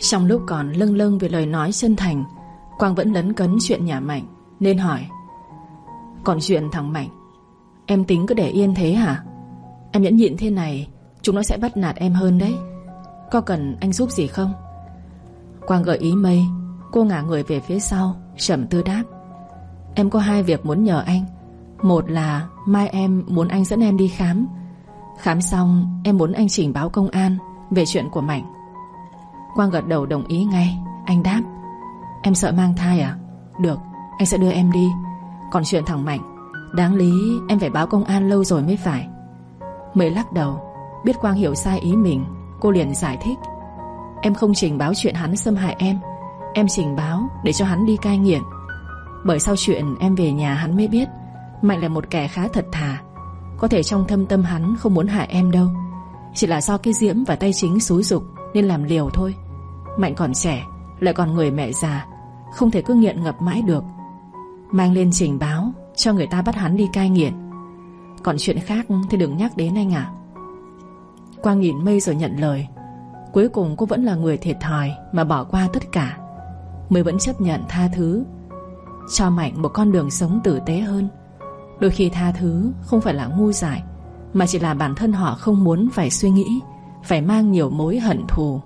Trong lúc còn lâng lâng về lời nói chân thành, Quang vẫn lấn cấn chuyện nhà Mạnh nên hỏi: Còn chuyện thằng Mạnh, em tính cứ để yên thế hả? Em nhẫn nhịn thế này, chúng nó sẽ bắt nạt em hơn đấy. Có cần anh giúp gì không? Quang gợi ý Mây. Cô ngả người về phía sau, trầm tư đáp: Em có 2 việc muốn nhờ anh. Một là mai em muốn anh dẫn em đi khám. Khám xong em muốn anh trình báo công an về chuyện của Mạnh. Quang gật đầu đồng ý ngay. Anh đáp: Em sợ mang thai à? Được, anh sẽ đưa em đi. Còn chuyện thằng Mạnh, đáng lý em phải báo công an lâu rồi mới phải. Mây lắc đầu. Biết Quang hiểu sai ý mình, cô liền giải thích: Em không trình báo chuyện hắn xâm hại em trình báo để cho hắn đi cai nghiện. Bởi sau chuyện em về nhà hắn mới biết Mạnh là một kẻ khá thật thà. Có thể trong thâm tâm hắn không muốn hại em đâu. Chỉ là do cái Diễm và tay Chính xúi giục nên làm liều thôi. Mạnh còn trẻ, lại còn người mẹ già, không thể cứ nghiện ngập mãi được. Mang lên trình báo cho người ta bắt hắn đi cai nghiện. Còn chuyện khác thì đừng nhắc đến anh ạ. Quang nhìn Mây rồi nhận lời. Cuối cùng cô vẫn là người thiệt thòi mà bỏ qua tất cả. Mây vẫn chấp nhận tha thứ, cho Mạnh một con đường sống tử tế hơn. Đôi khi tha thứ không phải là ngu dại, mà chỉ là bản thân họ không muốn phải suy nghĩ, phải mang nhiều mối hận thù.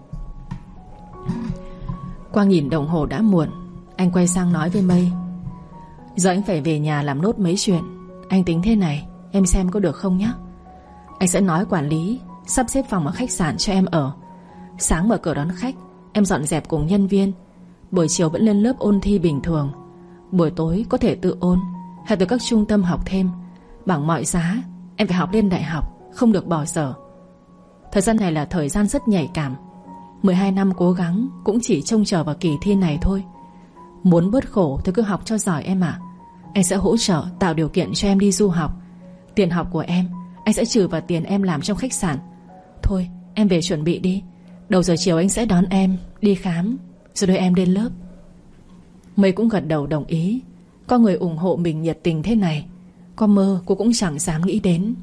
Quang nhìn đồng hồ đã muộn. Anh quay sang nói với Mây: Giờ anh phải về nhà làm nốt mấy chuyện. Anh tính thế này, em xem có được không nhé. Anh sẽ nói quản lý sắp xếp phòng ở khách sạn cho em ở. Sáng mở cửa đón khách, em dọn dẹp cùng nhân viên. Buổi chiều vẫn lên lớp ôn thi bình thường. Buổi tối có thể tự ôn hay từ các trung tâm học thêm. Bằng mọi giá em phải học lên đại học, không được bỏ dở. Thời gian này là thời gian rất nhạy cảm. 12 năm cố gắng cũng chỉ trông chờ vào kỳ thi này thôi. Muốn bớt khổ thì cứ học cho giỏi em ạ. Anh sẽ hỗ trợ tạo điều kiện cho em đi du học. Tiền học của em anh sẽ trừ vào tiền em làm trong khách sạn. Thôi em về chuẩn bị đi. Đầu giờ chiều anh sẽ đón em đi khám, rồi đưa em đến lớp. Mây cũng gật đầu đồng ý. Có người ủng hộ mình nhiệt tình thế này, có mơ cô cũng chẳng dám nghĩ đến.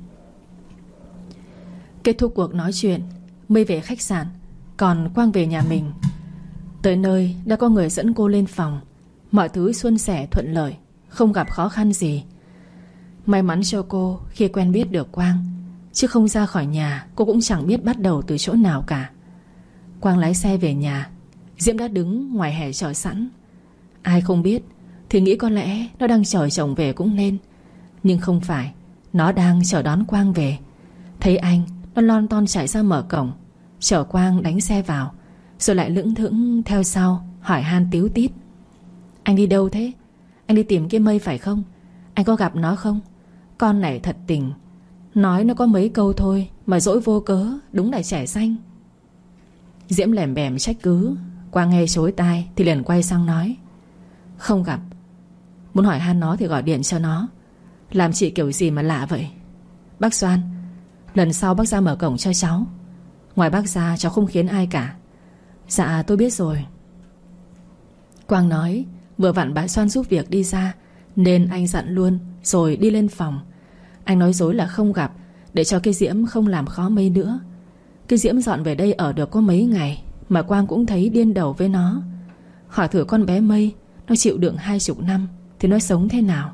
Kết thúc cuộc nói chuyện, Mây về khách sạn, còn Quang về nhà mình. Tới nơi đã có người dẫn cô lên phòng. Mọi thứ suôn sẻ thuận lợi, không gặp khó khăn gì. May mắn cho cô khi quen biết được Quang, chứ không ra khỏi nhà cô cũng chẳng biết bắt đầu từ chỗ nào cả. Quang lái xe về nhà. Diễm đã đứng ngoài hè chờ sẵn. Ai không biết thì nghĩ có lẽ nó đang chờ chồng về cũng nên. Nhưng không phải, nó đang chờ đón Quang về. Thấy anh, nó lon ton chạy ra mở cổng, chở Quang đánh xe vào, rồi lại lững thững theo sau, hỏi han tíu tít: Anh đi đâu thế? Anh đi tìm cái Mây phải không? Anh có gặp nó không? Con này thật tình, nói nó có mấy câu thôi mà dỗi vô cớ, đúng là trẻ xanh. Diễm lèm bèm trách cứ. Quang nghe chối tai thì liền quay sang nói: Không gặp. Muốn hỏi han nó thì gọi điện cho nó. Làm chị kiểu gì mà lạ vậy? Bác Doan, lần sau bác ra mở cổng cho cháu. Ngoài bác ra cháu không khiến ai cả. Dạ tôi biết rồi. Quang nói. Vừa vặn bà Doan giúp việc đi ra, nên anh dặn luôn rồi đi lên phòng. Anh nói dối là không gặp, để cho cái Diễm không làm khó Mây nữa. Cái Diễm dọn về đây ở được có mấy ngày mà Quang cũng thấy điên đầu với nó. Hỏi thử con bé Mây, nó chịu đựng 20 năm thì nó sống thế nào.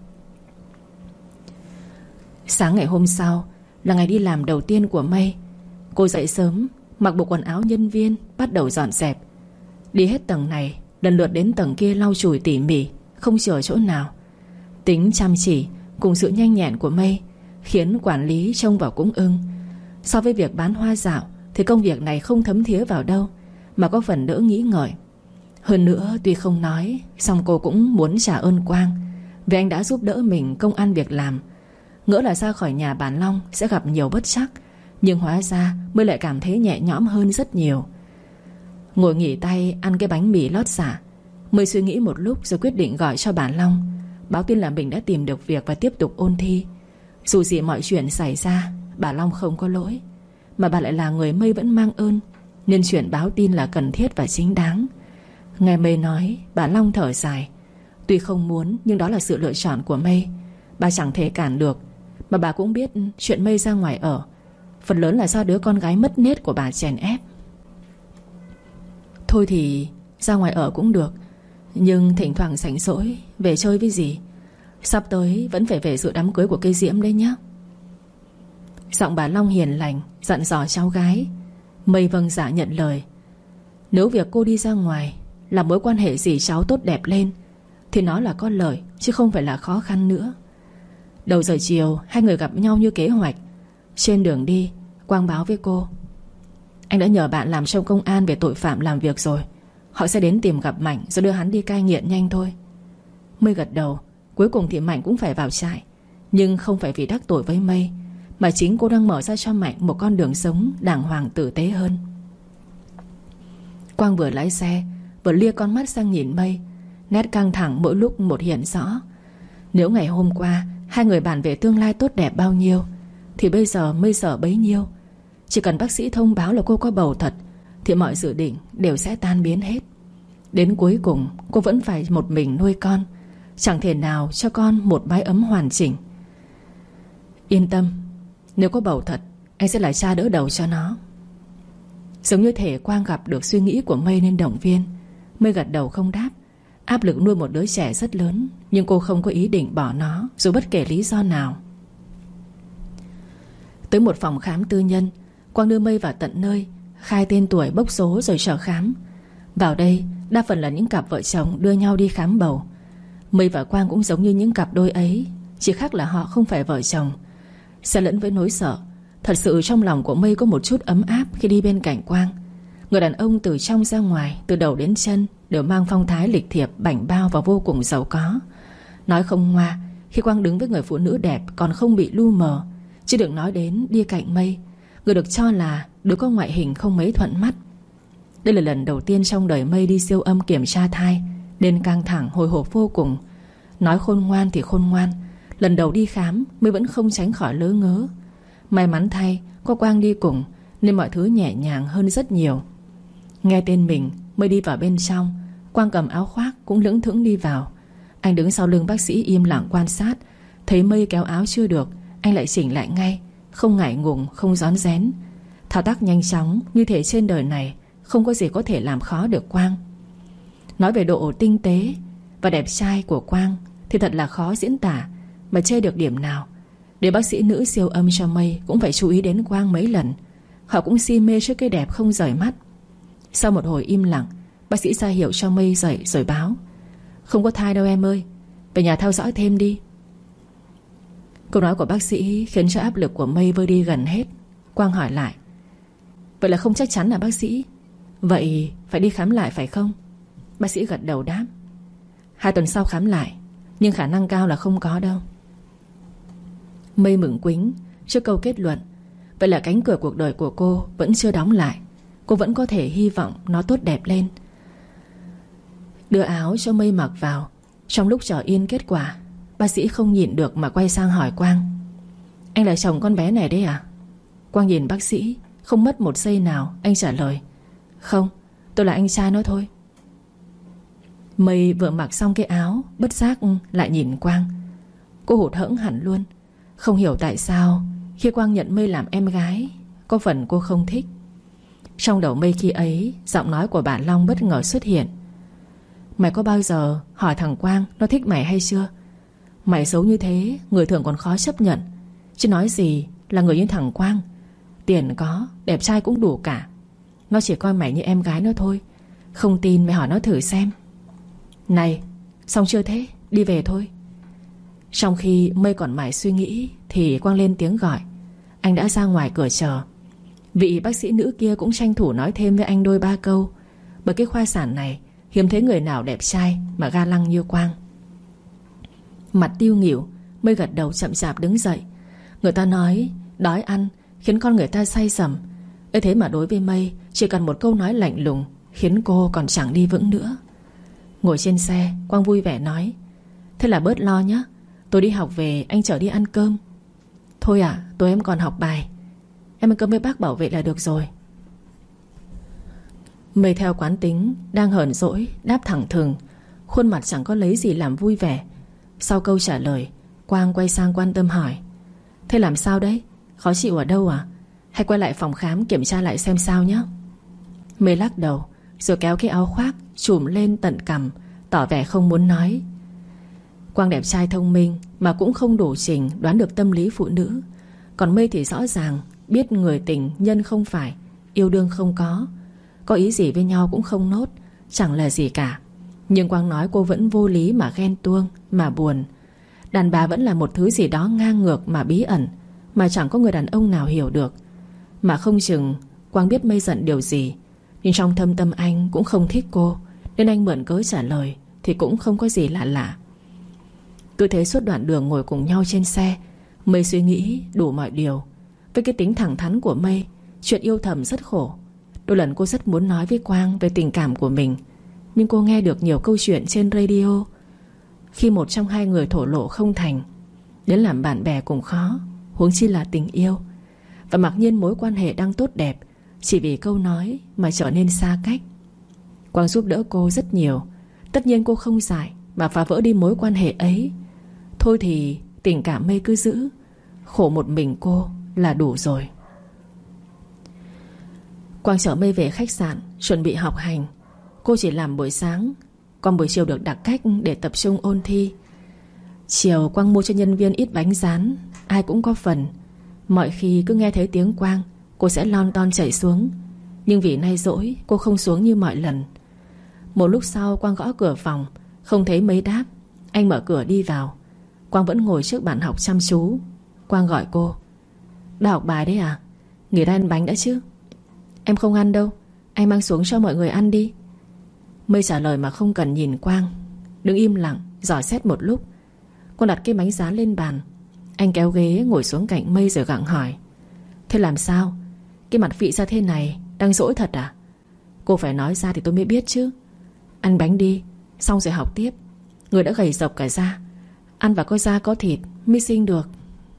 Sáng ngày hôm sau là ngày đi làm đầu tiên của Mây. Cô dậy sớm, mặc bộ quần áo nhân viên, bắt đầu dọn dẹp. Đi hết tầng này, lần lượt đến tầng kia lau chùi tỉ mỉ, không chừa chỗ nào. Tính chăm chỉ cùng sự nhanh nhẹn của Mây khiến quản lý trông vào cũng ưng. So với việc bán hoa dạo thì công việc này không thấm thía vào đâu, mà có phần đỡ nghĩ ngợi. Hơn nữa tuy không nói, song cô cũng muốn trả ơn Quang vì anh đã giúp đỡ mình công ăn việc làm. Ngỡ là ra khỏi nhà bản Long sẽ gặp nhiều bất trắc, nhưng hóa ra Mới lại cảm thấy nhẹ nhõm hơn rất nhiều. Ngồi nghỉ tay ăn cái bánh mì lót dạ, Mới suy nghĩ một lúc rồi quyết định gọi cho bản Long, báo tin là mình đã tìm được việc và tiếp tục ôn thi. Dù gì mọi chuyện xảy ra, bà Long không có lỗi, mà bà lại là người Mây vẫn mang ơn, nên chuyện báo tin là cần thiết và chính đáng. Nghe Mây nói, bà Long thở dài. Tuy không muốn nhưng đó là sự lựa chọn của Mây, bà chẳng thể cản được. Mà bà cũng biết chuyện Mây ra ngoài ở phần lớn là do đứa con gái mất nết của bà chèn ép. Thôi thì ra ngoài ở cũng được, nhưng thỉnh thoảng rảnh rỗi về chơi với dì. Sắp tới vẫn phải về dự đám cưới của cây Diễm đấy nhá. Giọng bà Long hiền lành dặn dò cháu gái. Mây vâng dạ nhận lời. Nếu việc cô đi ra ngoài làm mối quan hệ dì cháu tốt đẹp lên thì nó là có lợi, chứ không phải là khó khăn nữa. Đầu giờ chiều hai người gặp nhau như kế hoạch. Trên đường đi, Quang báo với cô: anh đã nhờ bạn làm trong công an về tội phạm làm việc rồi. Họ sẽ đến tìm gặp Mạnh rồi đưa hắn đi cai nghiện nhanh thôi. Mây gật đầu. Cuối cùng thì Mạnh cũng phải vào trại, nhưng không phải vì đắc tội với Mây, mà chính cô đang mở ra cho Mạnh một con đường sống đàng hoàng tử tế hơn. Quang vừa lái xe vừa lia con mắt sang nhìn Mây. Nét căng thẳng mỗi lúc một hiện rõ. Nếu ngày hôm qua hai người bàn về tương lai tốt đẹp bao nhiêu, thì bây giờ Mây sợ bấy nhiêu. Chỉ cần bác sĩ thông báo là cô có bầu thật thì mọi dự định đều sẽ tan biến hết. Đến cuối cùng cô vẫn phải một mình nuôi con, chẳng thể nào cho con một mái ấm hoàn chỉnh. Yên tâm, nếu có bầu thật, anh sẽ là cha đỡ đầu cho nó. Giống như thể Quang gặp được suy nghĩ của Mây nên động viên. Mây gật đầu không đáp. Áp lực nuôi một đứa trẻ rất lớn, nhưng cô không có ý định bỏ nó dù bất kể lý do nào. Tới một phòng khám tư nhân, Quang đưa Mây vào tận nơi, khai tên tuổi bốc số rồi chờ khám. Vào đây đa phần là những cặp vợ chồng đưa nhau đi khám bầu. Mây và Quang cũng giống như những cặp đôi ấy, chỉ khác là họ không phải vợ chồng. Xen lẫn với nỗi sợ, thật sự trong lòng của Mây có một chút ấm áp khi đi bên cạnh Quang. Người đàn ông từ trong ra ngoài, từ đầu đến chân đều mang phong thái lịch thiệp, bảnh bao và vô cùng giàu có. Nói không ngoa, khi Quang đứng với người phụ nữ đẹp còn không bị lu mờ, chứ đừng nói đến đi cạnh Mây, người được cho là đứa có ngoại hình không mấy thuận mắt. Đây là lần đầu tiên trong đời Mây đi siêu âm kiểm tra thai, nên căng thẳng hồi hộp vô cùng. Nói khôn ngoan thì khôn ngoan, lần đầu đi khám Mây vẫn không tránh khỏi lớ ngớ. May mắn thay có Quang đi cùng nên mọi thứ nhẹ nhàng hơn rất nhiều. Nghe tên mình, Mây đi vào bên trong. Quang cầm áo khoác cũng lững thững đi vào. Anh đứng sau lưng bác sĩ im lặng quan sát. Thấy Mây kéo áo chưa được, anh lại chỉnh lại ngay, không ngại ngùng, không rón rén. Thao tác nhanh chóng, như thể trên đời này không có gì có thể làm khó được Quang. Nói về độ tinh tế và đẹp trai của Quang thì thật là khó diễn tả, mà chê được điểm nào. Để bác sĩ nữ siêu âm cho Mây cũng phải chú ý đến Quang mấy lần. Họ cũng si mê trước cái đẹp không rời mắt. Sau một hồi im lặng, bác sĩ ra hiệu cho Mây dậy rồi báo: không có thai đâu em ơi, về nhà theo dõi thêm đi. Câu nói của bác sĩ khiến cho áp lực của Mây vơi đi gần hết. Quang hỏi lại: vậy là không chắc chắn à bác sĩ? Vậy phải đi khám lại phải không? Bác sĩ gật đầu đáp: 2 tuần sau khám lại, nhưng khả năng cao là không có đâu. Mây mừng quính trước câu kết luận. Vậy là cánh cửa cuộc đời của cô vẫn chưa đóng lại. Cô vẫn có thể hy vọng nó tốt đẹp lên. Đưa áo cho Mây mặc vào. Trong lúc chờ yên kết quả, bác sĩ không nhịn được mà quay sang hỏi Quang: anh là chồng con bé này đấy à? Quang nhìn bác sĩ, không mất một giây nào anh trả lời: không, tôi là anh trai nó thôi. Mây vừa mặc xong cái áo, bất giác lại nhìn Quang. Cô hụt hẫng hẳn luôn. Không hiểu tại sao khi Quang nhận Mây làm em gái, có phần cô không thích. Trong đầu Mây khi ấy, giọng nói của bà Long bất ngờ xuất hiện: mày có bao giờ hỏi thằng Quang nó thích mày hay chưa? Mày xấu như thế, người thường còn khó chấp nhận, chứ nói gì là người như thằng Quang. Tiền có, đẹp trai cũng đủ cả. Nó chỉ coi mày như em gái nó thôi. Không tin mày hỏi nó thử xem. Này, xong chưa thế? Đi về thôi. Trong khi Mây còn mải suy nghĩ thì Quang lên tiếng gọi. Anh đã ra ngoài cửa chờ. Vị bác sĩ nữ kia cũng tranh thủ nói thêm với anh đôi ba câu. Bởi cái khoa sản này hiếm thấy người nào đẹp trai mà ga lăng như Quang. Mặt tiêu nghỉu, Mây gật đầu chậm chạp đứng dậy. Người ta nói đói ăn khiến con người ta say sẩm. Ấy thế mà đối với Mây, chỉ cần một câu nói lạnh lùng khiến cô còn chẳng đi vững nữa. Ngồi trên xe, Quang vui vẻ nói: thế là bớt lo nhé, tôi đi học về anh chở đi ăn cơm. Thôi à, tối em còn học bài. Em ăn cơm với bác bảo vệ là được rồi. Mây theo quán tính đang hờn dỗi đáp thẳng thừng, khuôn mặt chẳng có lấy gì làm vui vẻ. Sau câu trả lời, Quang quay sang quan tâm hỏi: thế làm sao đấy? Khó chịu ở đâu à? Hay quay lại phòng khám kiểm tra lại xem sao nhé. Mây lắc đầu, rồi kéo cái áo khoác trùm lên tận cằm, tỏ vẻ không muốn nói. Quang đẹp trai thông minh mà cũng không đủ trình đoán được tâm lý phụ nữ. Còn Mây thì rõ ràng biết người tình nhân không phải, yêu đương không có ý gì với nhau cũng không nốt, chẳng là gì cả. Nhưng Quang nói cô vẫn vô lý mà ghen tuông, mà buồn. Đàn bà vẫn là một thứ gì đó ngang ngược mà bí ẩn, mà chẳng có người đàn ông nào hiểu được. Mà không chừng Quang biết Mây giận điều gì, nhưng trong thâm tâm anh cũng không thích cô, nên anh mượn cớ trả lời thì cũng không có gì lạ lạ. Cứ thế suốt đoạn đường ngồi cùng nhau trên xe, Mây suy nghĩ đủ mọi điều. Với cái tính thẳng thắn của Mây, chuyện yêu thầm rất khổ. Đôi lần cô rất muốn nói với Quang về tình cảm của mình, nhưng cô nghe được nhiều câu chuyện trên radio. Khi một trong hai người thổ lộ không thành, đến làm bạn bè cũng khó, huống chi là tình yêu. Và mặc nhiên mối quan hệ đang tốt đẹp chỉ vì câu nói mà trở nên xa cách. Quang giúp đỡ cô rất nhiều. Tất nhiên cô không dại mà phá vỡ đi mối quan hệ ấy. Thôi thì tình cảm Mây cứ giữ, khổ một mình cô là đủ rồi. Quang chở Mây về khách sạn, chuẩn bị học hành. Cô chỉ làm buổi sáng, còn buổi chiều được đặt cách để tập trung ôn thi. Chiều Quang mua cho nhân viên ít bánh rán, ai cũng có phần. Mọi khi cứ nghe thấy tiếng Quang, cô sẽ lon ton chạy xuống. Nhưng vì nay rỗi, cô không xuống như mọi lần. Một lúc sau Quang gõ cửa phòng, không thấy Mây đáp. Anh mở cửa đi vào. Quang vẫn ngồi trước bàn học chăm chú. Quang gọi cô: "Đã học bài đấy à? Nghỉ ra ăn bánh đã chứ?" "Em không ăn đâu, anh mang xuống cho mọi người ăn đi." Mây trả lời mà không cần nhìn Quang, đứng im lặng dò xét một lúc. Quang đặt cái bánh rán lên bàn. Anh kéo ghế ngồi xuống cạnh Mây rồi gặng hỏi: "Thế làm sao? Cái mặt phị ra thế này, đang dỗi thật à?" "Cô phải nói ra thì tôi mới biết chứ." "Ăn bánh đi, xong rồi học tiếp. Người đã gầy rộc cả da, ăn và có da có thịt mới xinh được."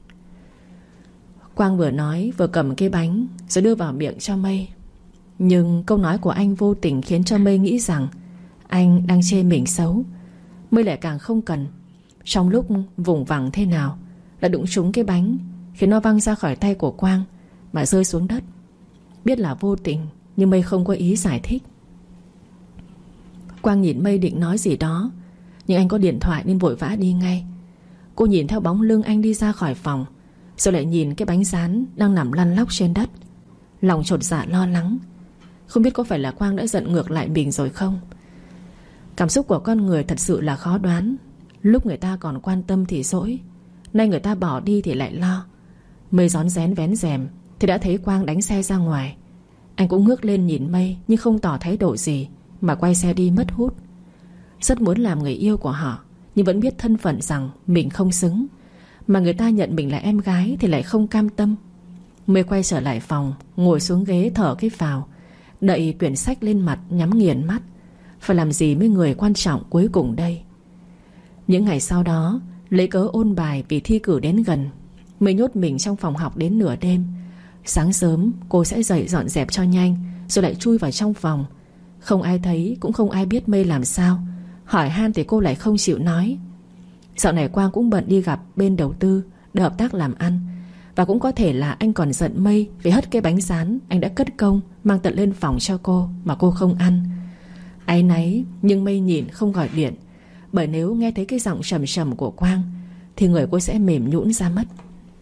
Quang vừa nói vừa cầm cái bánh rồi đưa vào miệng cho Mây. Nhưng câu nói của anh vô tình khiến cho Mây nghĩ rằng anh đang chê mình xấu. Mây lại càng không cần. Trong lúc vùng vằng thế nào đã đụng trúng cái bánh, khiến nó văng ra khỏi tay của Quang mà rơi xuống đất. Biết là vô tình, nhưng Mây không có ý giải thích. Quang nhìn Mây định nói gì đó, nhưng anh có điện thoại nên vội vã đi ngay. Cô nhìn theo bóng lưng anh đi ra khỏi phòng, rồi lại nhìn cái bánh rán đang nằm lăn lóc trên đất. Lòng chột dạ lo lắng. Không biết có phải là Quang đã giận ngược lại mình rồi không? Cảm xúc của con người thật sự là khó đoán. Lúc người ta còn quan tâm thì dỗi, nay người ta bỏ đi thì lại lo. Mây rón rén vén rèm thì đã thấy Quang đánh xe ra ngoài. Anh cũng ngước lên nhìn Mây, nhưng không tỏ thái độ gì, mà quay xe đi mất hút. Rất muốn làm người yêu của họ, nhưng vẫn biết thân phận rằng mình không xứng. Mà người ta nhận mình là em gái thì lại không cam tâm. Mây quay trở lại phòng, ngồi xuống ghế thở cái phào, đậy quyển sách lên mặt, nhắm nghiền mắt. Phải làm gì với người quan trọng cuối cùng đây? Những ngày sau đó, lấy cớ ôn bài vì thi cử đến gần, Mây nhốt mình trong phòng học đến nửa đêm. Sáng sớm cô sẽ dậy dọn dẹp cho nhanh, rồi lại chui vào trong phòng. Không ai thấy, cũng không ai biết Mây làm sao. Hỏi han thì cô lại không chịu nói. Dạo này Quang cũng bận đi gặp bên đầu tư để hợp tác làm ăn. Và cũng có thể là anh còn giận Mây vì hất cái bánh rán anh đã cất công mang tận lên phòng cho cô mà cô không ăn. Áy náy, nhưng Mây nhìn không gọi điện, bởi nếu nghe thấy cái giọng trầm trầm của Quang thì người cô sẽ mềm nhũn ra mất.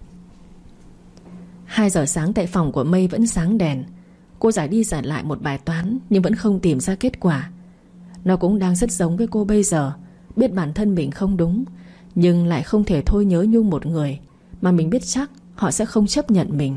2 giờ sáng tại phòng của Mây vẫn sáng đèn. Cô giải đi giải lại một bài toán nhưng vẫn không tìm ra kết quả. Nó cũng đang rất giống với cô bây giờ. Biết bản thân mình không đúng, nhưng lại không thể thôi nhớ nhung một người mà mình biết chắc họ sẽ không chấp nhận mình.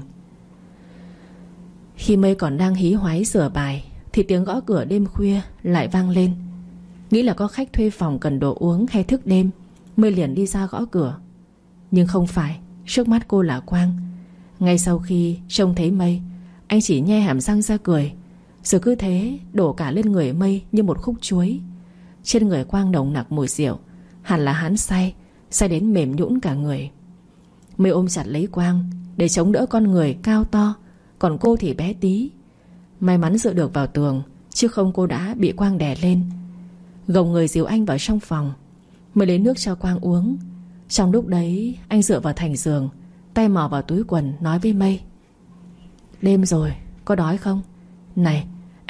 Khi Mây còn đang hí hoáy sửa bài thì tiếng gõ cửa đêm khuya lại vang lên. Nghĩ là có khách thuê phòng cần đồ uống hay thức đêm, Mây liền đi ra gõ cửa. Nhưng không phải, trước mắt cô là Quang. Ngay sau khi trông thấy Mây, anh chỉ nhe hàm răng ra cười, rồi cứ thế đổ cả lên người Mây như một khúc chuối. Trên người Quang nồng nặc mùi rượu, hẳn là hắn say đến mềm nhũn cả người. Mây ôm chặt lấy Quang để chống đỡ con người cao to, còn cô thì bé tí. May mắn dựa được vào tường, chứ không cô đã bị Quang đè lên. Gồng người dìu anh vào trong phòng. Mây lấy nước cho Quang uống. Trong lúc đấy anh dựa vào thành giường, tay mò vào túi quần nói với Mây: "Đêm rồi, có đói không? Này,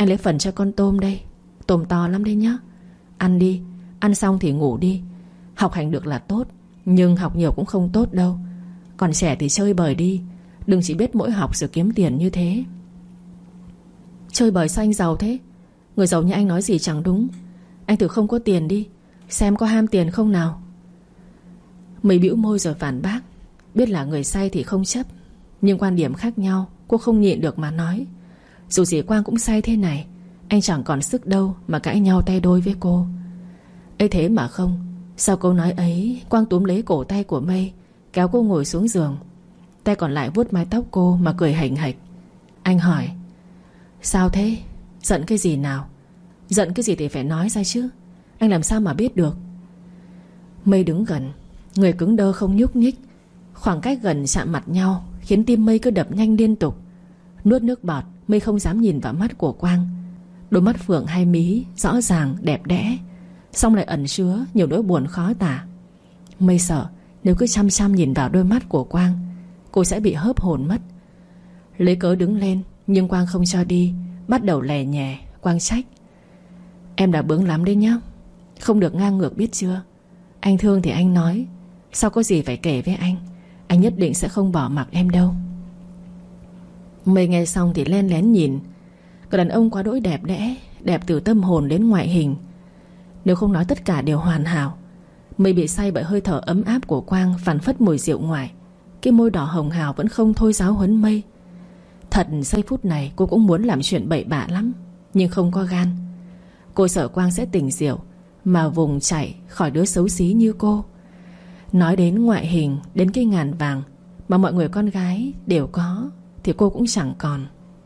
Anh lấy phần cho con tôm đây. Tôm to lắm đấy nhá. Ăn đi, ăn xong thì ngủ đi. Học hành được là tốt, nhưng học nhiều cũng không tốt đâu. Còn trẻ thì chơi bời đi, đừng chỉ biết mỗi học rồi kiếm tiền như thế. Chơi bời sao anh giàu thế? Người giàu như anh nói gì chẳng đúng. Anh thử không có tiền đi, xem có ham tiền không nào. Mây bĩu môi rồi phản bác. Biết là người say thì không chấp, nhưng quan điểm khác nhau, cô không nhịn được mà nói. Dù gì Quang cũng say thế này, anh chẳng còn sức đâu mà cãi nhau tay đôi với cô. Ấy thế mà không. Sau câu nói ấy, Quang túm lấy cổ tay của Mây, kéo cô ngồi xuống giường. Tay còn lại vuốt mái tóc cô mà cười hềnh hệch. Anh hỏi: sao thế? Giận cái gì nào? Giận cái gì thì phải nói ra chứ. Anh làm sao mà biết được? Mây đứng gần, người cứng đơ không nhúc nhích. Khoảng cách gần chạm mặt nhau khiến tim Mây cứ đập nhanh liên tục. Nuốt nước bọt, Mây không dám nhìn vào mắt của Quang. Đôi mắt phượng hai mí, rõ ràng, đẹp đẽ, song lại ẩn chứa nhiều nỗi buồn khó tả. Mây sợ nếu cứ chăm chăm nhìn vào đôi mắt của Quang, cô sẽ bị hớp hồn mất. Lấy cớ đứng lên, nhưng Quang không cho đi. Bắt đầu lè nhè. Quang trách: em đã bướng lắm đấy nhá, không được ngang ngược biết chưa. Anh thương thì anh nói, sao có gì phải kể với anh. Anh nhất định sẽ không bỏ mặc em đâu. Mây nghe xong thì len lén nhìn. Cậu đàn ông quá đỗi đẹp đẽ, đẹp từ tâm hồn đến ngoại hình. Nếu không nói tất cả đều hoàn hảo. Mây bị say bởi hơi thở ấm áp của Quang, phảng phất mùi rượu ngoại. Cái môi đỏ hồng hào vẫn không thôi giáo huấn Mây. Thật giây phút này cô cũng muốn làm chuyện bậy bạ lắm, nhưng không có gan. Cô sợ Quang sẽ tỉnh rượu mà vùng chạy khỏi đứa xấu xí như cô. Nói đến ngoại hình, đến cái ngàn vàng mà mọi người con gái đều có thì cô cũng chẳng còn.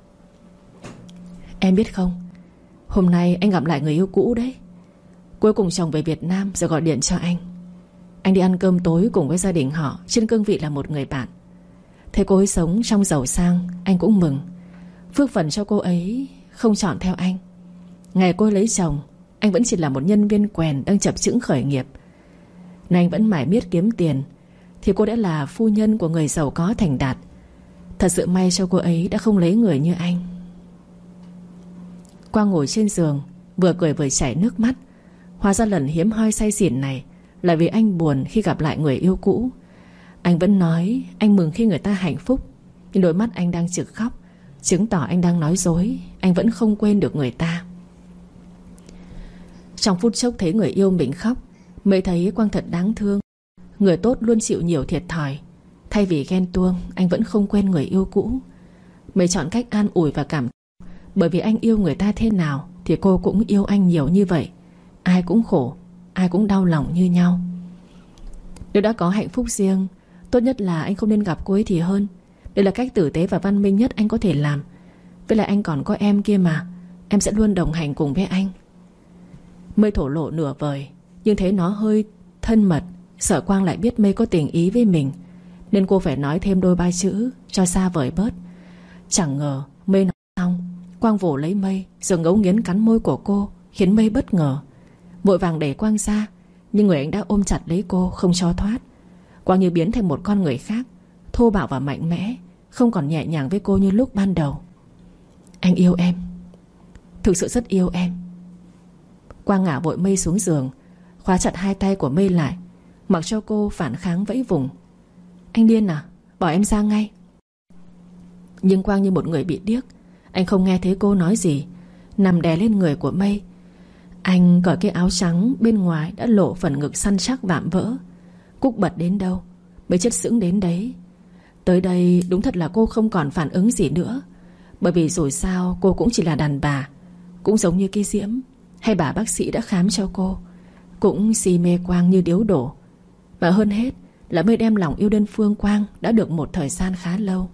Em biết không, hôm nay anh gặp lại người yêu cũ đấy. Cuối cùng chồng về Việt Nam rồi gọi điện cho anh. Anh đi ăn cơm tối cùng với gia đình họ, trên cương vị là một người bạn. Thấy cô ấy sống trong giàu sang, anh cũng mừng. Phước phần cho cô ấy không chọn theo anh. Ngày cô ấy lấy chồng, anh vẫn chỉ là một nhân viên quèn đang chập chững khởi nghiệp. Nên anh vẫn mải miết kiếm tiền, thì cô đã là phu nhân của người giàu có thành đạt. Thật sự may cho cô ấy đã không lấy người như anh. Quang ngồi trên giường, vừa cười vừa chảy nước mắt. Hóa ra lần hiếm hoi say xỉn này là vì anh buồn khi gặp lại người yêu cũ. Anh vẫn nói anh mừng khi người ta hạnh phúc, nhưng đôi mắt anh đang trực khóc, chứng tỏ anh đang nói dối. Anh vẫn không quên được người ta. Trong phút chốc thấy người yêu mình khóc, mới thấy Quang thật đáng thương. Người tốt luôn chịu nhiều thiệt thòi. Thay vì ghen tuông, anh vẫn không quên người yêu cũ. Mới chọn cách an ủi và cảm. Bởi vì anh yêu người ta thế nào thì cô cũng yêu anh nhiều như vậy. Ai cũng khổ, ai cũng đau lòng như nhau. Nếu đã có hạnh phúc riêng, tốt nhất là anh không nên gặp cô ấy thì hơn. Đây là cách tử tế và văn minh nhất anh có thể làm. Với lại anh còn có em kia mà. Em sẽ luôn đồng hành cùng với anh. Mây thổ lộ nửa vời, nhưng thấy nó hơi thân mật, sợ Quang lại biết Mây có tình ý với mình, nên cô phải nói thêm đôi ba chữ cho xa vời bớt. Chẳng ngờ Mây nói xong, Quang vồ lấy Mây rồi ngấu nghiến cắn môi của cô, khiến Mây bất ngờ. Vội vàng đẩy Quang ra, nhưng người anh đã ôm chặt lấy cô không cho thoát. Quang như biến thành một con người khác, thô bạo và mạnh mẽ, không còn nhẹ nhàng với cô như lúc ban đầu. Anh yêu em, thực sự rất yêu em. Quang ngả vội Mây xuống giường, khóa chặt hai tay của Mây lại, mặc cho cô phản kháng vẫy vùng. Anh điên à, bỏ em ra ngay. Nhưng Quang như một người bị điếc, anh không nghe thấy cô nói gì, nằm đè lên người của Mây. Anh cởi cái áo trắng bên ngoài đã lộ phần ngực săn chắc vạm vỡ. Cúc bật đến đâu Mây chất sững đến đấy. Tới đây đúng thật là cô không còn phản ứng gì nữa. Bởi vì rồi sao cô cũng chỉ là đàn bà, cũng giống như cái Diễm hay bà bác sĩ đã khám cho cô, cũng si mê Quang như điếu đổ. Và hơn hết là Mây đem lòng yêu đơn phương Quang đã được một thời gian khá lâu.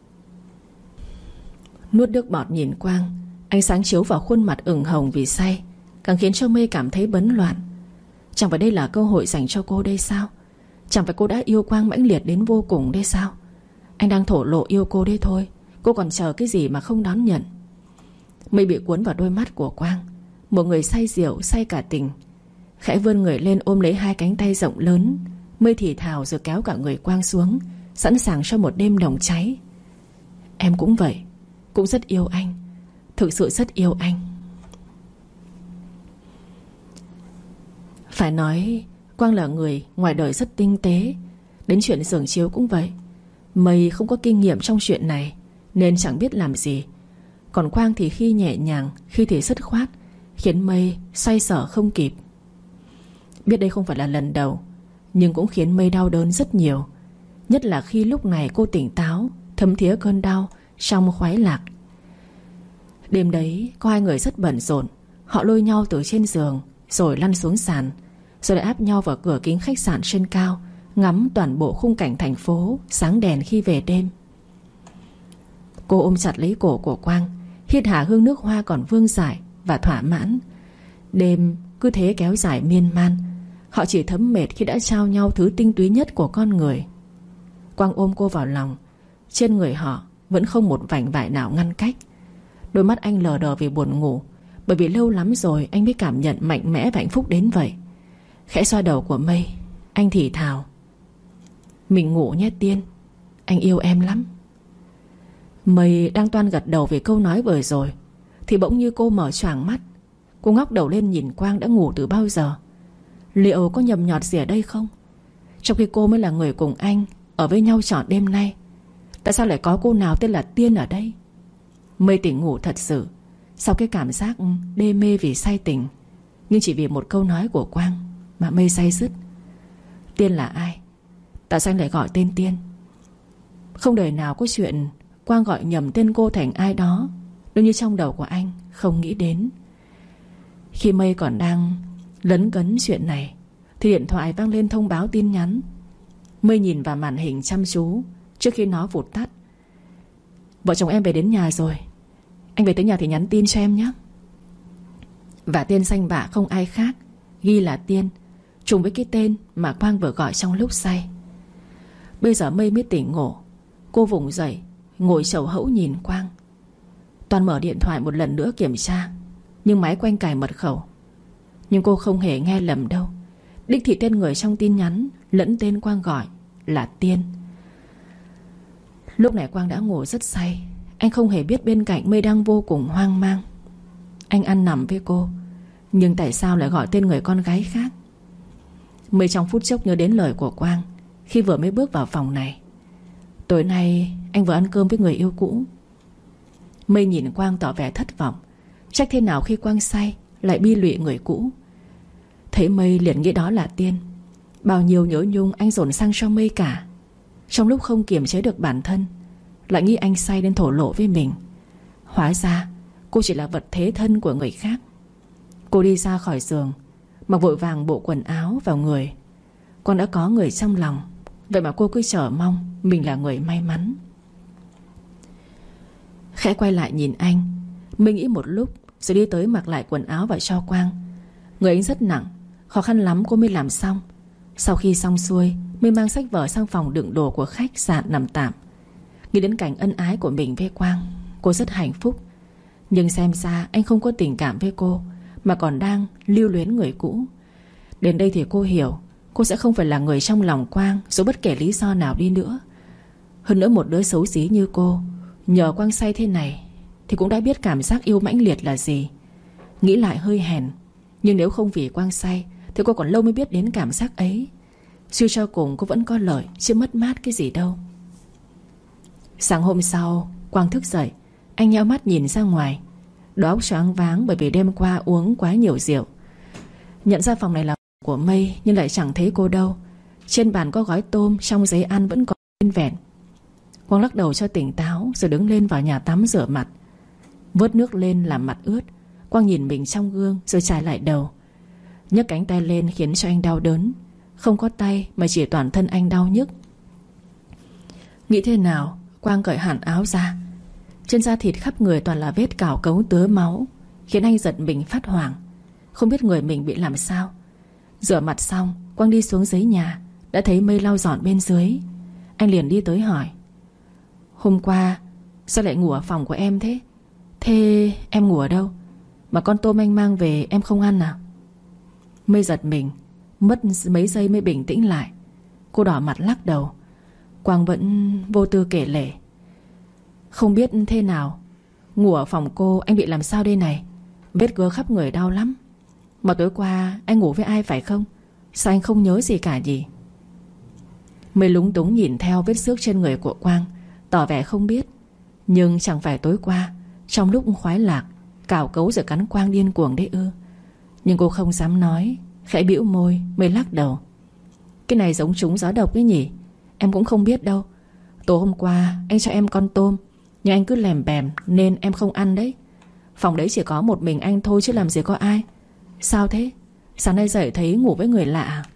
Nuốt nước bọt nhìn Quang, ánh sáng chiếu vào khuôn mặt ửng hồng vì say, càng khiến cho Mây cảm thấy bấn loạn. Chẳng phải đây là cơ hội dành cho cô đây sao? Chẳng phải cô đã yêu Quang mãnh liệt đến vô cùng đây sao? Anh đang thổ lộ yêu cô đấy thôi, cô còn chờ cái gì mà không đón nhận? Mây bị cuốn vào đôi mắt của Quang, một người say rượu, say cả tình. Khẽ vươn người lên ôm lấy hai cánh tay rộng lớn. Mây thì thào rồi kéo cả người Quang xuống, sẵn sàng cho một đêm nồng cháy. Em cũng vậy, cũng rất yêu anh. thực sự rất yêu anh. Phải nói Quang là người ngoài đời rất tinh tế. Đến chuyện giường chiếu cũng vậy. Mây không có kinh nghiệm trong chuyện này nên chẳng biết làm gì. Còn Quang thì khi nhẹ nhàng, khi thì dứt khoát, khiến Mây xoay sở không kịp. Biết đây không phải là lần đầu, nhưng cũng khiến Mây đau đớn rất nhiều. Nhất là khi lúc này cô tỉnh táo, thấm thía cơn đau trong khoái lạc. Đêm đấy có hai người rất bận rộn. Họ lôi nhau từ trên giường rồi lăn xuống sàn, rồi lại áp nhau vào cửa kính khách sạn trên cao, ngắm toàn bộ khung cảnh thành phố sáng đèn khi về đêm. Cô ôm chặt lấy cổ của Quang, hít hà hương nước hoa còn vương dại và thỏa mãn. Đêm cứ thế kéo dài miên man. Họ chỉ thấm mệt khi đã trao nhau thứ tinh túy nhất của con người. Quang ôm cô vào lòng. Trên người họ vẫn không một vành vải nào ngăn cách. Đôi mắt anh lờ đờ vì buồn ngủ, bởi vì lâu lắm rồi anh mới cảm nhận mạnh mẽ và hạnh phúc đến vậy. Khẽ xoa đầu của Mây, anh thì thào: "Mình ngủ nhé Tiên, anh yêu em lắm." Mây đang toan gật đầu về câu nói vừa rồi thì bỗng như cô mở choàng mắt. Cô ngóc đầu lên nhìn Quang đã ngủ từ bao giờ. Liệu có nhầm nhọt gì ở đây không? Trong khi cô mới là người cùng anh ở với nhau trọn đêm nay, tại sao lại có cô nào tên là Tiên ở đây? Mây tỉnh ngủ thật sự sau cái cảm giác đê mê vì say tình. Nhưng chỉ vì một câu nói của Quang mà Mây say sứt. Tiên là ai? Tại sao anh lại gọi tên Tiên? Không đời nào có chuyện Quang gọi nhầm tên cô thành ai đó, nếu như trong đầu của anh không nghĩ đến. Khi Mây còn đang lấn cấn chuyện này thì điện thoại vang lên thông báo tin nhắn. Mây nhìn vào màn hình chăm chú trước khi nó vụt tắt. "Vợ chồng em về đến nhà rồi, anh về tới nhà thì nhắn tin cho em nhé." Và tên xanh bạ không ai khác, ghi là Tiên, trùng với cái tên mà Quang vừa gọi trong lúc say. Bây giờ Mây mới tỉnh ngộ. Cô vùng dậy, ngồi chầu hẫu nhìn Quang. Toàn mở điện thoại một lần nữa kiểm tra, nhưng máy quanh cài mật khẩu. Nhưng cô không hề nghe lầm đâu. Đích thị tên người trong tin nhắn lẫn tên Quang gọi là Tiên. Lúc này Quang đã ngủ rất say. Anh không hề biết bên cạnh Mây đang vô cùng hoang mang. Anh ăn nằm với cô, nhưng tại sao lại gọi tên người con gái khác? Mây trong phút chốc nhớ đến lời của Quang khi vừa mới bước vào phòng này. Tối nay anh vừa ăn cơm với người yêu cũ. Mây nhìn Quang tỏ vẻ thất vọng. Trách thế nào khi Quang say lại bi lụy người cũ. Thấy Mây liền nghĩ đó là Tiên. Bao nhiêu nhớ nhung anh dồn sang cho Mây cả. Trong lúc không kiềm chế được bản thân, lại nghĩ anh say nên thổ lộ với mình. Hóa ra cô chỉ là vật thế thân của người khác. Cô đi ra khỏi giường, mặc vội vàng bộ quần áo vào người. Con đã có người trong lòng, vậy mà cô cứ chờ mong mình là người may mắn. Khẽ quay lại nhìn anh, Mây nghĩ một lúc rồi đi tới mặc lại quần áo và cho Quang. Người anh rất nặng, khó khăn lắm cô mới làm xong. Sau khi xong xuôi, Mây mang sách vở sang phòng đựng đồ của khách sạn nằm tạm. Nghĩ đến cảnh ân ái của mình với Quang, cô rất hạnh phúc. Nhưng xem ra anh không có tình cảm với cô, mà còn đang lưu luyến người cũ. Đến đây thì cô hiểu cô sẽ không phải là người trong lòng Quang dù bất kể lý do nào đi nữa. Hơn nữa một đứa xấu xí như cô, nhờ Quang say thế này thì cũng đã biết cảm giác yêu mãnh liệt là gì. Nghĩ lại hơi hèn, nhưng nếu không vì Quang say thì cô còn lâu mới biết đến cảm giác ấy. Suy cho cùng cô vẫn có lợi, chứ mất mát cái gì đâu. Sáng hôm sau Quang thức dậy, anh nheo mắt nhìn ra ngoài. Đầu óc choáng váng bởi vì đêm qua uống quá nhiều rượu. Nhận ra phòng này là của Mây, nhưng lại chẳng thấy cô đâu. Trên bàn có gói tôm, trong giấy ăn vẫn còn nguyên vẹn. Quang lắc đầu cho tỉnh táo, rồi đứng lên vào nhà tắm rửa mặt. Vớt nước lên làm mặt ướt. Quang nhìn mình trong gương rồi chải lại đầu. Nhấc cánh tay lên khiến cho anh đau đớn. Không có tay mà chỉ toàn thân anh đau nhức. Nghĩ thế nào, Quang cởi hẳn áo ra. Trên da thịt khắp người toàn là vết cào cấu tứa máu, khiến anh giật mình phát hoảng, không biết người mình bị làm sao. Rửa mặt xong, Quang đi xuống dưới nhà, đã thấy Mây lau dọn bên dưới. Anh liền đi tới hỏi: "Hôm qua sao lại ngủ ở phòng của em thế? Thế em ngủ ở đâu? Mà con tôm anh mang về em không ăn à?" Mây giật mình, mất mấy giây mới bình tĩnh lại. Cô đỏ mặt lắc đầu. Quang vẫn vô tư kể lể: "Không biết thế nào, Ngủ ở phòng cô anh bị làm sao đây này? Vết cứa khắp người đau lắm. Mà tối qua anh ngủ với ai phải không? Sao anh không nhớ gì cả nhỉ? Mây lúng túng nhìn theo vết xước trên người của Quang, tỏ vẻ không biết. Nhưng chẳng phải tối qua trong lúc khoái lạc cào cấu rồi cắn Quang điên cuồng đấy ư? Nhưng cô không dám nói, khẽ bĩu môi. Mây lắc đầu. Cái này giống trúng gió độc ấy nhỉ? Em cũng không biết đâu. Tối hôm qua anh cho em con tôm, nhưng anh cứ lèm bèm nên em không ăn đấy. Phòng đấy chỉ có một mình anh thôi chứ làm gì có ai. Sao thế? Sáng nay dậy thấy ngủ với người lạ.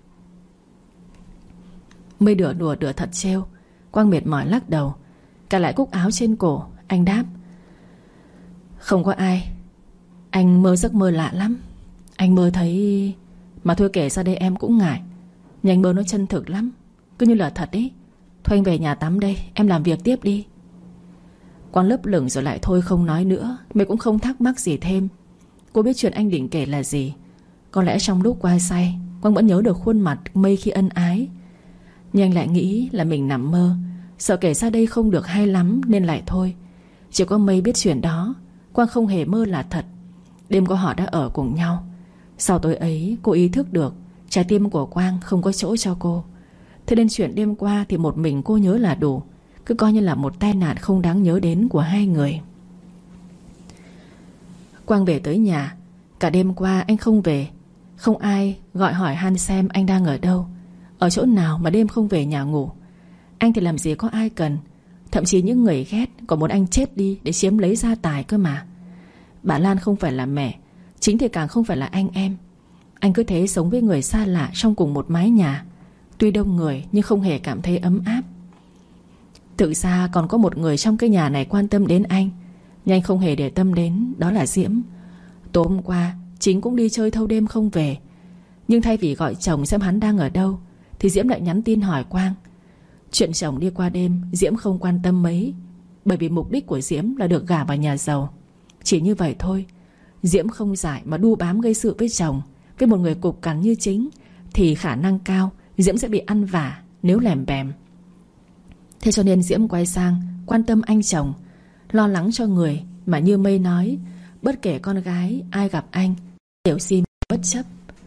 Mây đùa đùa đùa thật trêu. Quang mệt mỏi lắc đầu, cài lại cúc áo trên cổ. Anh đáp: không có ai. Anh mơ giấc mơ lạ lắm. Anh mơ thấy... Mà thôi kể ra đây em cũng ngại. Nhưng anh mơ nó chân thực lắm, cứ như là thật ấy. Thôi anh về nhà tắm đây, em làm việc tiếp đi. Quang lấp lửng rồi lại thôi không nói nữa. Mày cũng không thắc mắc gì thêm. Cô biết chuyện anh định kể là gì. Có lẽ trong lúc qua say Quang vẫn nhớ được khuôn mặt Mây khi ân ái. Nhưng anh lại nghĩ là mình nằm mơ, sợ kể ra đây không được hay lắm nên lại thôi. Chỉ có Mây biết chuyện đó. Quang không hề mơ là thật. Đêm qua họ đã ở cùng nhau. Sau tối ấy cô ý thức được trái tim của Quang không có chỗ cho cô. Thế nên chuyện đêm qua thì một mình cô nhớ là đủ. Cứ coi như là một tai nạn không đáng nhớ đến của hai người. Quang về tới nhà. Cả đêm qua anh không về. Không ai gọi hỏi han xem anh đang ở đâu, ở chỗ nào mà đêm không về nhà ngủ. Anh thì làm gì có ai cần. Thậm chí những người ghét còn muốn anh chết đi để chiếm lấy gia tài cơ mà. Bà Lan không phải là mẹ, chính thì càng không phải là anh em. Anh cứ thế sống với người xa lạ trong cùng một mái nhà. Tuy đông người nhưng không hề cảm thấy ấm áp. Thực ra còn có một người trong cái nhà này quan tâm đến anh, nhưng anh không hề để tâm đến. Đó là Diễm. Tối hôm qua chính cũng đi chơi thâu đêm không về. Nhưng thay vì gọi chồng xem hắn đang ở đâu thì Diễm lại nhắn tin hỏi Quang. Chuyện chồng đi qua đêm Diễm không quan tâm mấy, bởi vì mục đích của Diễm là được gả vào nhà giàu. Chỉ như vậy thôi. Diễm không dại mà đu bám gây sự với chồng, với một người cục cằn như chính, thì khả năng cao Diễm sẽ bị ăn vả nếu lèm bèm. Thế cho nên Diễm quay sang quan tâm anh chồng, lo lắng cho người mà như Mây nói, bất kể con gái ai gặp anh đều xin bất chấp.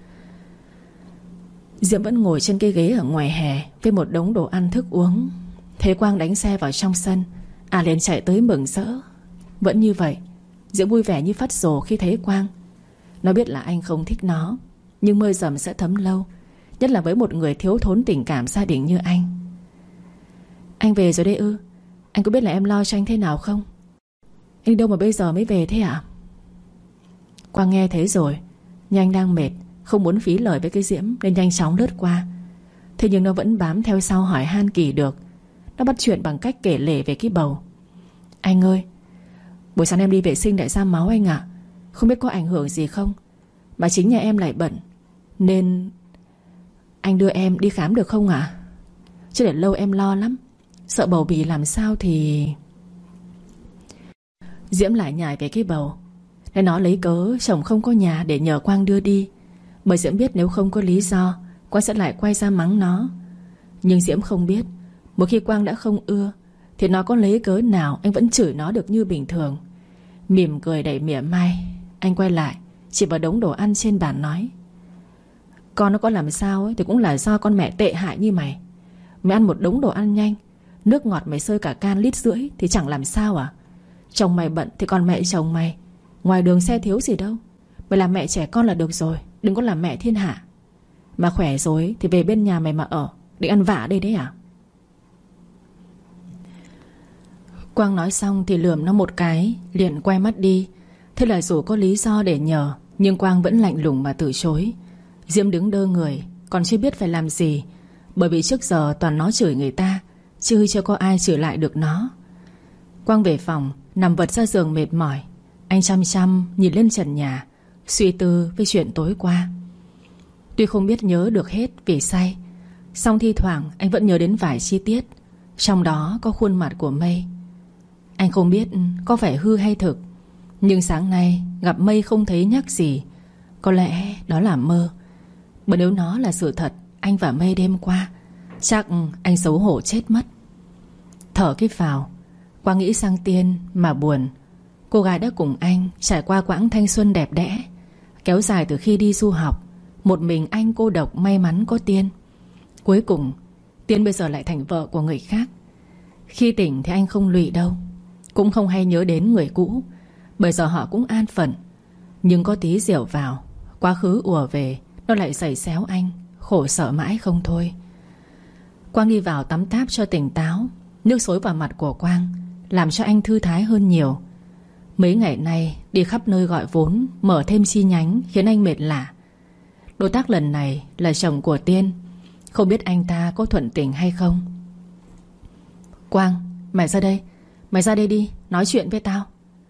Diễm vẫn ngồi trên cái ghế ở ngoài hè với một đống đồ ăn thức uống. Thấy Quang đánh xe vào trong sân, liền chạy tới mừng rỡ. Vẫn như vậy, Diễm vui vẻ như phát rồ khi thấy Quang. Nó biết là anh không thích nó, nhưng mơ dầm sẽ thấm lâu, nhất là với một người thiếu thốn tình cảm gia đình như anh. Anh về rồi đấy ư? Anh có biết là em lo cho anh thế nào không? Anh đâu mà bây giờ mới về thế ạ? Quang nghe thế rồi, nhưng anh đang mệt, không muốn phí lời với cái Diễm nên nhanh chóng lướt qua. Thế nhưng nó vẫn bám theo sau hỏi han kỳ được. Nó bắt chuyện bằng cách kể lể về cái bầu. Anh ơi, buổi sáng em đi vệ sinh lại ra máu anh ạ. Không biết có ảnh hưởng gì không, mà chính nhà em lại bận, nên anh đưa em đi khám được không ạ? Chứ để lâu em lo lắm, sợ bầu bì làm sao thì... Diễm lại nhải về cái bầu, nên nó lấy cớ chồng không có nhà để nhờ Quang đưa đi. Bởi Diễm biết nếu không có lý do, Quang sẽ lại quay ra mắng nó. Nhưng Diễm không biết, một khi Quang đã không ưa thì nó có lấy cớ nào anh vẫn chửi nó được như bình thường. Mỉm cười đầy mỉa mai, anh quay lại chỉ vào đống đồ ăn trên bàn nói: con nó có làm sao ấy thì cũng là do con mẹ tệ hại như mày. Mày ăn một đống đồ ăn nhanh, nước ngọt mày sơi cả can lít rưỡi thì chẳng làm sao à? Chồng mày bận thì còn mẹ chồng mày, ngoài đường xe thiếu gì đâu. Mày làm mẹ trẻ con là được rồi, đừng có làm mẹ thiên hạ. Mà khỏe rồi thì về bên nhà mày mà ở, định ăn vạ đây đấy à? Quang nói xong thì lườm nó một cái, liền quay mắt đi. Thế là dù có lý do để nhờ, nhưng Quang vẫn lạnh lùng mà từ chối. Diễm đứng đơ người, còn chưa biết phải làm gì, bởi vì trước giờ toàn nó chửi người ta, chứ chưa có ai chửi lại được nó. Quang về phòng, nằm vật ra giường mệt mỏi. Anh chăm chăm nhìn lên trần nhà, suy tư về chuyện tối qua. Tuy không biết nhớ được hết vì say, song thi thoảng anh vẫn nhớ đến vài chi tiết, trong đó có khuôn mặt của Mây. Anh không biết có phải hư hay thực, nhưng sáng nay gặp Mây không thấy nhắc gì. Có lẽ đó là mơ. Bởi nếu nó là sự thật, anh và Mây đêm qua, chắc anh xấu hổ chết mất. Thở cái phào, Quang nghĩ sang Tiên mà buồn. Cô gái đã cùng anh trải qua quãng thanh xuân đẹp đẽ, kéo dài từ khi đi du học. Một mình anh cô độc may mắn có Tiên. Cuối cùng Tiên bây giờ lại thành vợ của người khác. Khi tỉnh thì anh không lụy đâu, cũng không hay nhớ đến người cũ, bởi giờ họ cũng an phận. Nhưng có tí rượu vào, quá khứ ùa về, nó lại giày xéo anh, khổ sở mãi không thôi. Quang đi vào tắm táp cho tỉnh táo. Nước xối vào mặt của Quang làm cho anh thư thái hơn nhiều. Mấy ngày nay đi khắp nơi gọi vốn, mở thêm chi nhánh khiến anh mệt lả. Đối tác lần này là chồng của Tiên. Không biết anh ta có thuận tình hay không. Quang, mày ra đây. Mày ra đây đi, nói chuyện với tao.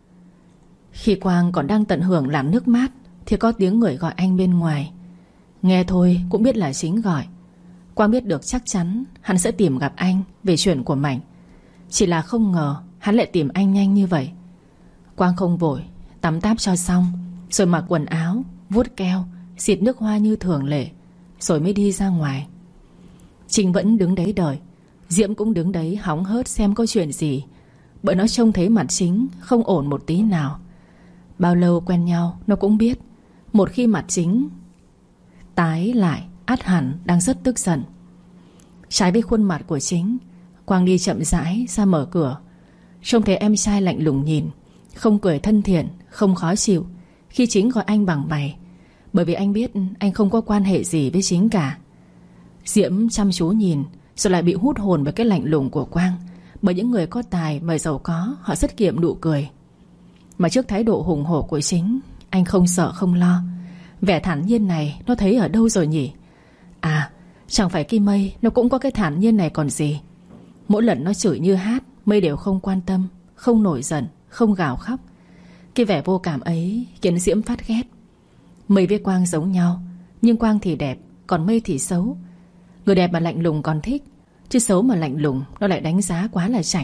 Khi Quang còn đang tận hưởng làm nước mát thì có tiếng người gọi anh bên ngoài. Nghe thôi cũng biết là Chính gọi. Quang biết được chắc chắn hắn sẽ tìm gặp anh về chuyện của Mạnh. Chỉ là không ngờ hắn lại tìm anh nhanh như vậy. Quang không vội, tắm táp cho xong, rồi mặc quần áo, vuốt keo, xịt nước hoa như thường lệ, rồi mới đi ra ngoài. Trinh vẫn đứng đấy đợi. Diễm cũng đứng đấy hóng hớt xem có chuyện gì, bởi nó trông thấy mặt Chính không ổn một tí nào. Bao lâu quen nhau nó cũng biết, một khi mặt Chính tái lại ắt hẳn đang rất tức giận. Trái với khuôn mặt của Chính, Quang đi chậm rãi ra mở cửa. Trông thấy em trai lạnh lùng nhìn, không cười thân thiện, không khó chịu khi Chính gọi anh bằng mày, bởi vì anh biết anh không có quan hệ gì với Chính cả. Diễm chăm chú nhìn, rồi lại bị hút hồn bởi cái lạnh lùng của Quang. Bởi những người có tài mà giàu có, họ rất kiệm nụ cười. Mà trước thái độ hùng hổ của Chính, anh không sợ không lo. Vẻ thản nhiên này nó thấy ở đâu rồi nhỉ? À, chẳng phải Kim Mây nó cũng có cái thản nhiên này còn gì. Mỗi lần nó chửi như hát, Mây đều không quan tâm, không nổi giận, không gào khóc. Cái vẻ vô cảm ấy khiến Diễm phát ghét. Mây với Quang giống nhau, nhưng Quang thì đẹp, còn Mây thì xấu. Người đẹp mà lạnh lùng còn thích, chứ xấu mà lạnh lùng nó lại đánh giá quá là chảnh.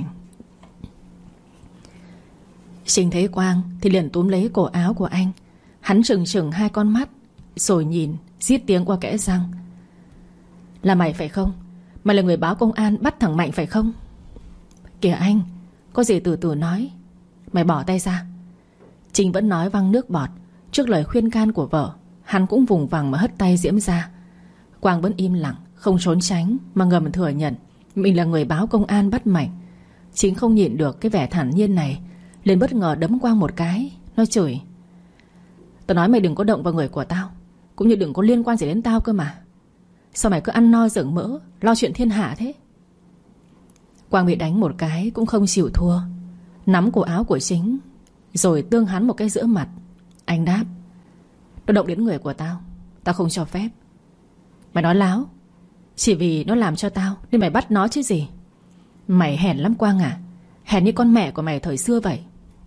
Trình thấy Quang thì liền túm lấy cổ áo của anh. Hắn trừng trừng hai con mắt, rồi nhìn, rít tiếng qua kẽ răng. Là mày phải không? Mày là người báo công an bắt thằng Mạnh phải không? Kìa anh, có gì từ từ nói. Mày bỏ tay ra. Trình vẫn nói văng nước bọt. Trước lời khuyên can của vợ, hắn cũng vùng vằng mà hất tay Diễm ra. Quang vẫn im lặng, không trốn tránh, mà ngầm thừa nhận mình là người báo công an bắt Mạnh. Chính không nhịn được cái vẻ thản nhiên này, liền bất ngờ đấm Quang một cái. Nó chửi: Tao nói mày đừng có động vào người của tao, cũng như đừng có liên quan gì đến tao cơ mà. Sao mày cứ ăn no rưởng mỡ, lo chuyện thiên hạ thế? Quang bị đánh một cái cũng không chịu thua, nắm cổ áo của Chính, rồi tương hắn một cái giữa mặt. Anh đáp: Nó động đến người của tao, tao không cho phép. Mày nói láo. Chỉ vì nó làm cho tao nên mày bắt nó chứ gì. Mày hèn lắm Quang à, hèn như con mẹ của mày thời xưa vậy.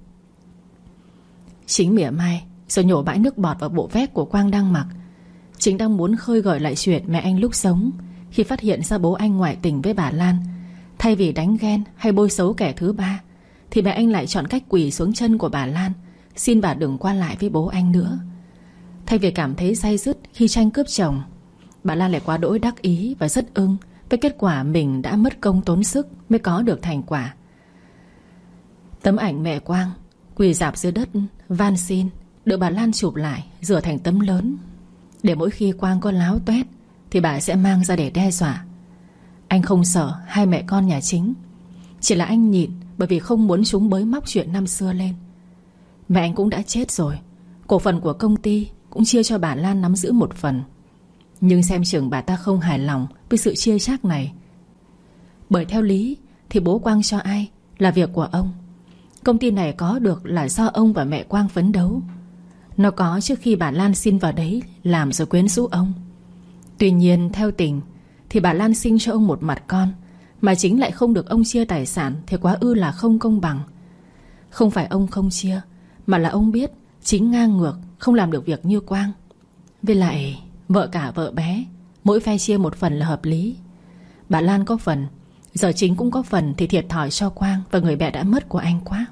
Chính mỉa mai, rồi nhổ bãi nước bọt vào bộ vest của Quang đang mặc. Chính đang muốn khơi gợi lại chuyện mẹ anh lúc sống, khi phát hiện ra bố anh ngoại tình với bà Lan. Thay vì đánh ghen hay bôi xấu kẻ thứ ba, thì mẹ anh lại chọn cách quỳ xuống chân của bà Lan, xin bà đừng qua lại với bố anh nữa. Thay vì cảm thấy day dứt khi tranh cướp chồng, bà Lan lại quá đỗi đắc ý và rất ưng với kết quả mình đã mất công tốn sức mới có được thành quả. Tấm ảnh mẹ Quang quỳ rạp dưới đất van xin được bà Lan chụp lại, rửa thành tấm lớn, để mỗi khi Quang có láo toét thì bà sẽ mang ra để đe dọa. Anh không sợ hai mẹ con nhà Chính, chỉ là anh nhịn bởi vì không muốn chúng bới móc chuyện năm xưa lên. Mẹ anh cũng đã chết rồi, cổ phần của công ty cũng chia cho bà Lan nắm giữ một phần. Nhưng xem chừng bà ta không hài lòng với sự chia chác này. Bởi theo lý thì bố Quang cho ai là việc của ông. Công ty này có được là do ông và mẹ Quang phấn đấu. Nó có trước khi bà Lan xin vào đấy làm rồi quyến rũ ông. Tuy nhiên theo tình thì bà Lan sinh cho ông một mặt con, mà Chính lại không được ông chia tài sản thì quá ư là không công bằng. Không phải ông không chia, mà là ông biết Chính ngang ngược, không làm được việc như Quang. Với lại vợ cả vợ bé, mỗi phe chia một phần là hợp lý. Bà Lan có phần, giờ Chính cũng có phần thì thiệt thòi cho Quang và người mẹ đã mất của anh quá.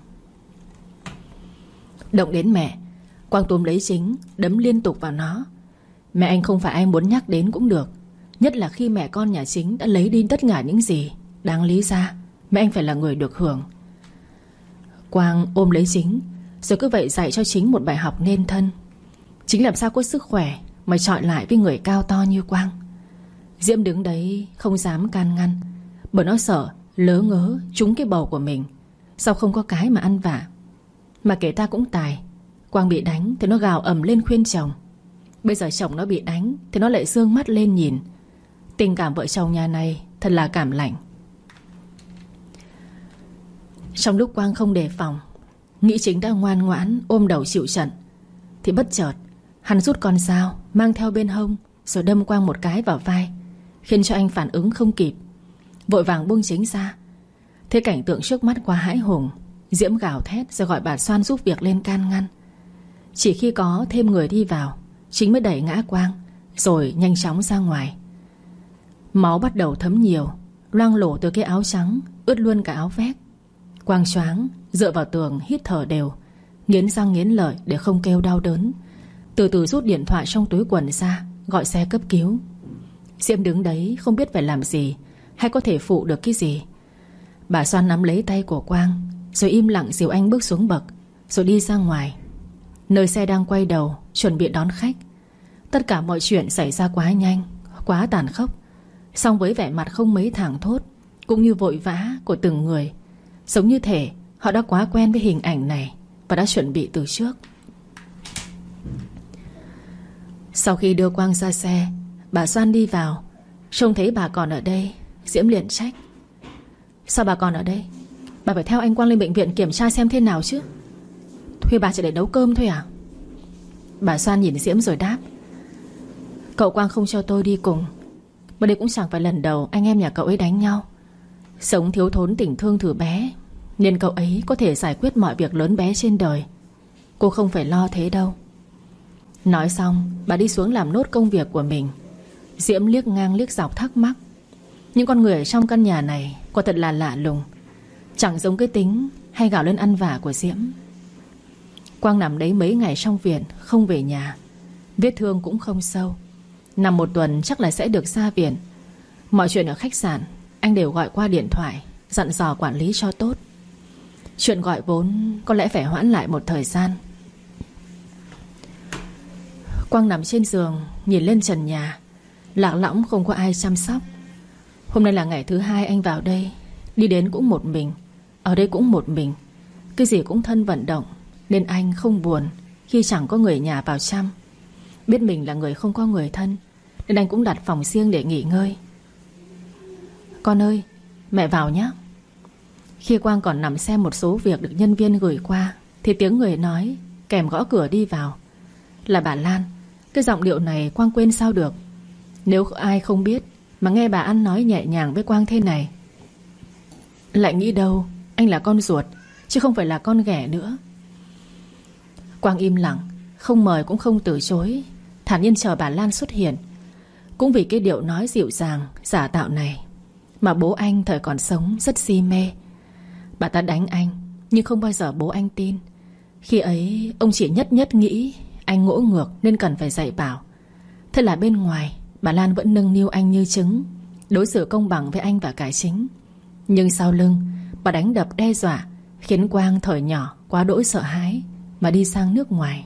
Động đến mẹ, Quang túm lấy Chính, đấm liên tục vào nó. Mẹ anh không phải ai muốn nhắc đến cũng được, nhất là khi mẹ con nhà Chính đã lấy đi tất cả những gì đáng lý ra mẹ anh phải là người được hưởng. Quang ôm lấy Chính, rồi cứ vậy dạy cho chính một bài học nên thân. Chính làm sao có sức khỏe mà chọi lại với người cao to như Quang. Diễm đứng đấy không dám can ngăn, bởi nó sợ lỡ ngớ trúng cái bầu của mình. Sao không có cái mà ăn vạ. Mà kể ta cũng tài. Quang bị đánh thì nó gào ầm lên khuyên chồng. Bây giờ chồng nó bị đánh thì nó lại dương mắt lên nhìn. Tình cảm vợ chồng nhà này thật là cảm lạnh. Trong lúc Quang không đề phòng, nghĩ chính đã ngoan ngoãn ôm đầu chịu trận, thì bất chợt hắn rút con dao mang theo bên hông, rồi đâm Quang một cái vào vai, khiến cho anh phản ứng không kịp, vội vàng buông chính ra. Thế cảnh tượng trước mắt quá hãi hùng, Diễm gào thét rồi gọi bà Xoan giúp việc lên can ngăn. Chỉ khi có thêm người đi vào, chính mới đẩy ngã Quang, rồi nhanh chóng ra ngoài. Máu bắt đầu thấm nhiều, loang lổ từ cái áo trắng, ướt luôn cả áo vest. Quang choáng, dựa vào tường hít thở đều, nghiến răng nghiến lợi để không kêu đau đớn. Từ từ rút điện thoại trong túi quần ra, gọi xe cấp cứu. Diễm đứng đấy không biết phải làm gì, hay có thể phụ được cái gì. Bà Xoan nắm lấy tay của Quang, rồi im lặng dìu anh bước xuống bậc, rồi đi ra ngoài, nơi xe đang quay đầu chuẩn bị đón khách. Tất cả mọi chuyện xảy ra quá nhanh, quá tàn khốc, song với vẻ mặt không mấy thảng thốt, cũng như vội vã của từng người, giống như thể họ đã quá quen với hình ảnh này và đã chuẩn bị từ trước. Sau khi đưa Quang ra xe, bà Xoan đi vào, trông thấy bà còn ở đây, Diễm liền trách: sao bà còn ở đây? Bà phải theo anh Quang lên bệnh viện kiểm tra xem thế nào chứ. Thuê bà chỉ để nấu cơm thôi à? Bà Xoan nhìn Diễm rồi đáp: cậu Quang không cho tôi đi cùng, mà đây cũng chẳng phải lần đầu anh em nhà cậu ấy đánh nhau. Sống thiếu thốn tình thương từ bé, nên cậu ấy có thể giải quyết mọi việc lớn bé trên đời. Cô không phải lo thế đâu. Nói xong, bà đi xuống làm nốt công việc của mình. Diễm liếc ngang liếc dọc thắc mắc. Những con người ở trong căn nhà này quả thật là lạ lùng, chẳng giống cái tính hay gào lên ăn vạ của Diễm. Quang nằm đấy mấy ngày trong viện, không về nhà. Vết thương cũng không sâu, nằm một tuần chắc là sẽ được ra viện. Mọi chuyện ở khách sạn anh đều gọi qua điện thoại, dặn dò quản lý cho tốt. Chuyện gọi vốn có lẽ phải hoãn lại một thời gian. Quang nằm trên giường, nhìn lên trần nhà, lạc lõng không có ai chăm sóc. Hôm nay là ngày thứ hai anh vào đây. Đi đến cũng một mình, ở đây cũng một mình. Cái gì cũng thân vận động, nên anh không buồn khi chẳng có người nhà vào chăm. Biết mình là người không có người thân, nên anh cũng đặt phòng riêng để nghỉ ngơi. Con ơi, mẹ vào nhé. Khi Quang còn nằm xem một số việc được nhân viên gửi qua, thì tiếng người nói kèm gõ cửa đi vào. Là bà Lan. Cái giọng điệu này Quang quên sao được. Nếu ai không biết mà nghe bà ăn nói nhẹ nhàng với Quang thế này, lại nghĩ đâu anh là con ruột, chứ không phải là con ghẻ nữa. Quang im lặng, không mời cũng không từ chối, thản nhiên chờ bà Lan xuất hiện. Cũng vì cái điệu nói dịu dàng, giả tạo này mà bố anh thời còn sống rất si mê. Bà ta đánh anh, nhưng không bao giờ bố anh tin. Khi ấy ông chỉ nhất nhất nghĩ anh ngỗ ngược nên cần phải dạy bảo. Thế là bên ngoài bà Lan vẫn nâng niu anh như trứng, đối xử công bằng với anh và cải chính. Nhưng sau lưng bà đánh đập đe dọa, khiến Quang thời nhỏ quá đỗi sợ hãi mà đi sang nước ngoài.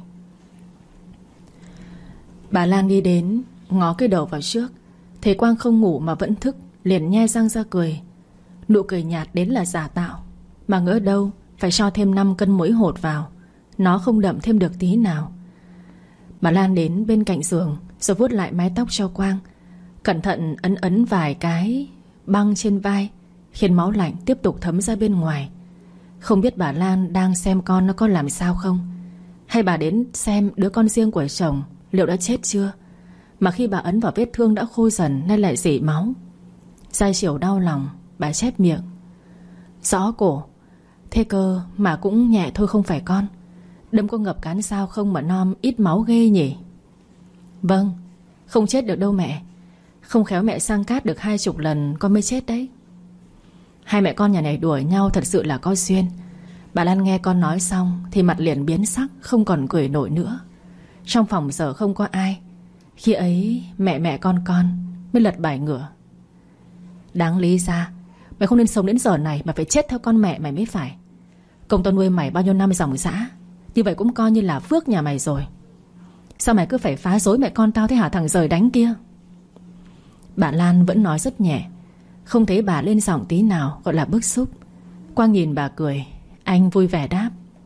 Bà Lan đi đến, ngó cái đầu vào trước, thấy Quang không ngủ mà vẫn thức, liền nhe răng ra cười. Nụ cười nhạt đến là giả tạo, mà ngỡ đâu phải cho thêm 5 cân muối hột vào, nó không đậm thêm được tí nào. Bà Lan đến bên cạnh giường, rồi vuốt lại mái tóc cho Quang, cẩn thận ấn ấn vài cái băng trên vai, khiến máu lạnh tiếp tục thấm ra bên ngoài. Không biết bà Lan đang xem con nó có làm sao không, hay bà đến xem đứa con riêng của chồng liệu đã chết chưa, mà khi bà ấn vào vết thương đã khô dần nên lại rỉ máu. Giai chiều đau lòng, bà chép miệng: rõ cổ. Thế cơ mà cũng nhẹ thôi không phải con. Đâm có ngập cán sao không mà nom ít máu ghê nhỉ? Vâng, không chết được đâu mẹ. Không khéo mẹ sang cát được 20 lần con mới chết đấy. Hai mẹ con nhà này đuổi nhau thật sự là có duyên. Bà Lan nghe con nói xong thì mặt liền biến sắc, không còn cười nổi nữa. Trong phòng giờ không có ai. Khi ấy mẹ con mới lật bài ngửa. Đáng lý ra mày không nên sống đến giờ này mà phải chết theo con mẹ mày mới phải. Công tao nuôi mày bao nhiêu năm dòng dã, Như vậy cũng coi như là phước nhà mày rồi. Sao mày cứ phải phá rối mẹ con tao thế hả thằng giời đánh kia? Bà Lan vẫn nói rất nhẹ, không thấy bà lên giọng tí nào gọi là bức xúc. Quang nhìn bà cười, anh vui vẻ đáp: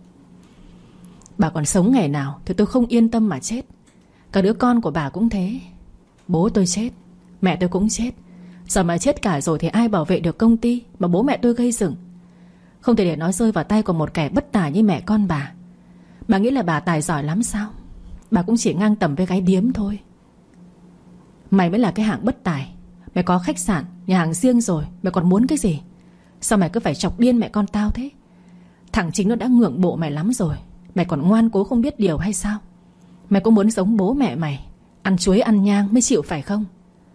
bà còn sống ngày nào thì tôi không yên tâm mà chết. Cả đứa con của bà cũng thế. Bố tôi chết, mẹ tôi cũng chết. Giờ mà chết cả rồi thì ai bảo vệ được công ty mà bố mẹ tôi gây dựng? Không thể để nó rơi vào tay của một kẻ bất tài như mẹ con bà. Bà nghĩ là bà tài giỏi lắm sao? Bà cũng chỉ ngang tầm với gái điếm thôi. Mày mới là cái hạng bất tài. Mày có khách sạn, nhà hàng riêng rồi, mày còn muốn cái gì? Sao mày cứ phải chọc điên mẹ con tao thế? Thằng chính nó đã ngưỡng mộ mày lắm rồi, mày còn ngoan cố không biết điều hay sao? Mày có muốn giống bố mẹ mày, ăn chuối ăn nhang mới chịu phải không?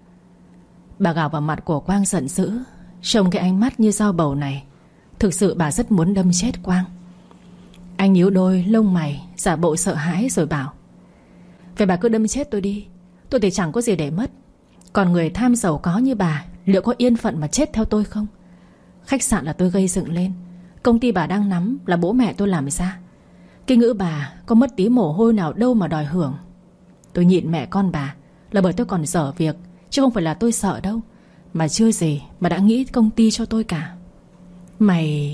Bà gào vào mặt của Quang giận dữ. Trông cái ánh mắt như dao bầu này, thực sự bà rất muốn đâm chết Quang. Anh nhíu đôi lông mày, giả bộ sợ hãi rồi bảo: vậy bà cứ đâm chết tôi đi, tôi thì chẳng có gì để mất. Còn người tham giàu có như bà liệu có yên phận mà chết theo tôi không? Khách sạn là tôi gây dựng lên, công ty bà đang nắm là bố mẹ tôi làm ra. Cái ngữ bà có mất tí mồ hôi nào đâu mà đòi hưởng. Tôi nhịn mẹ con bà là bởi tôi còn dở việc, chứ không phải là tôi sợ đâu. Mà chưa gì mà đã nghĩ công ty cho tôi cả. Mày...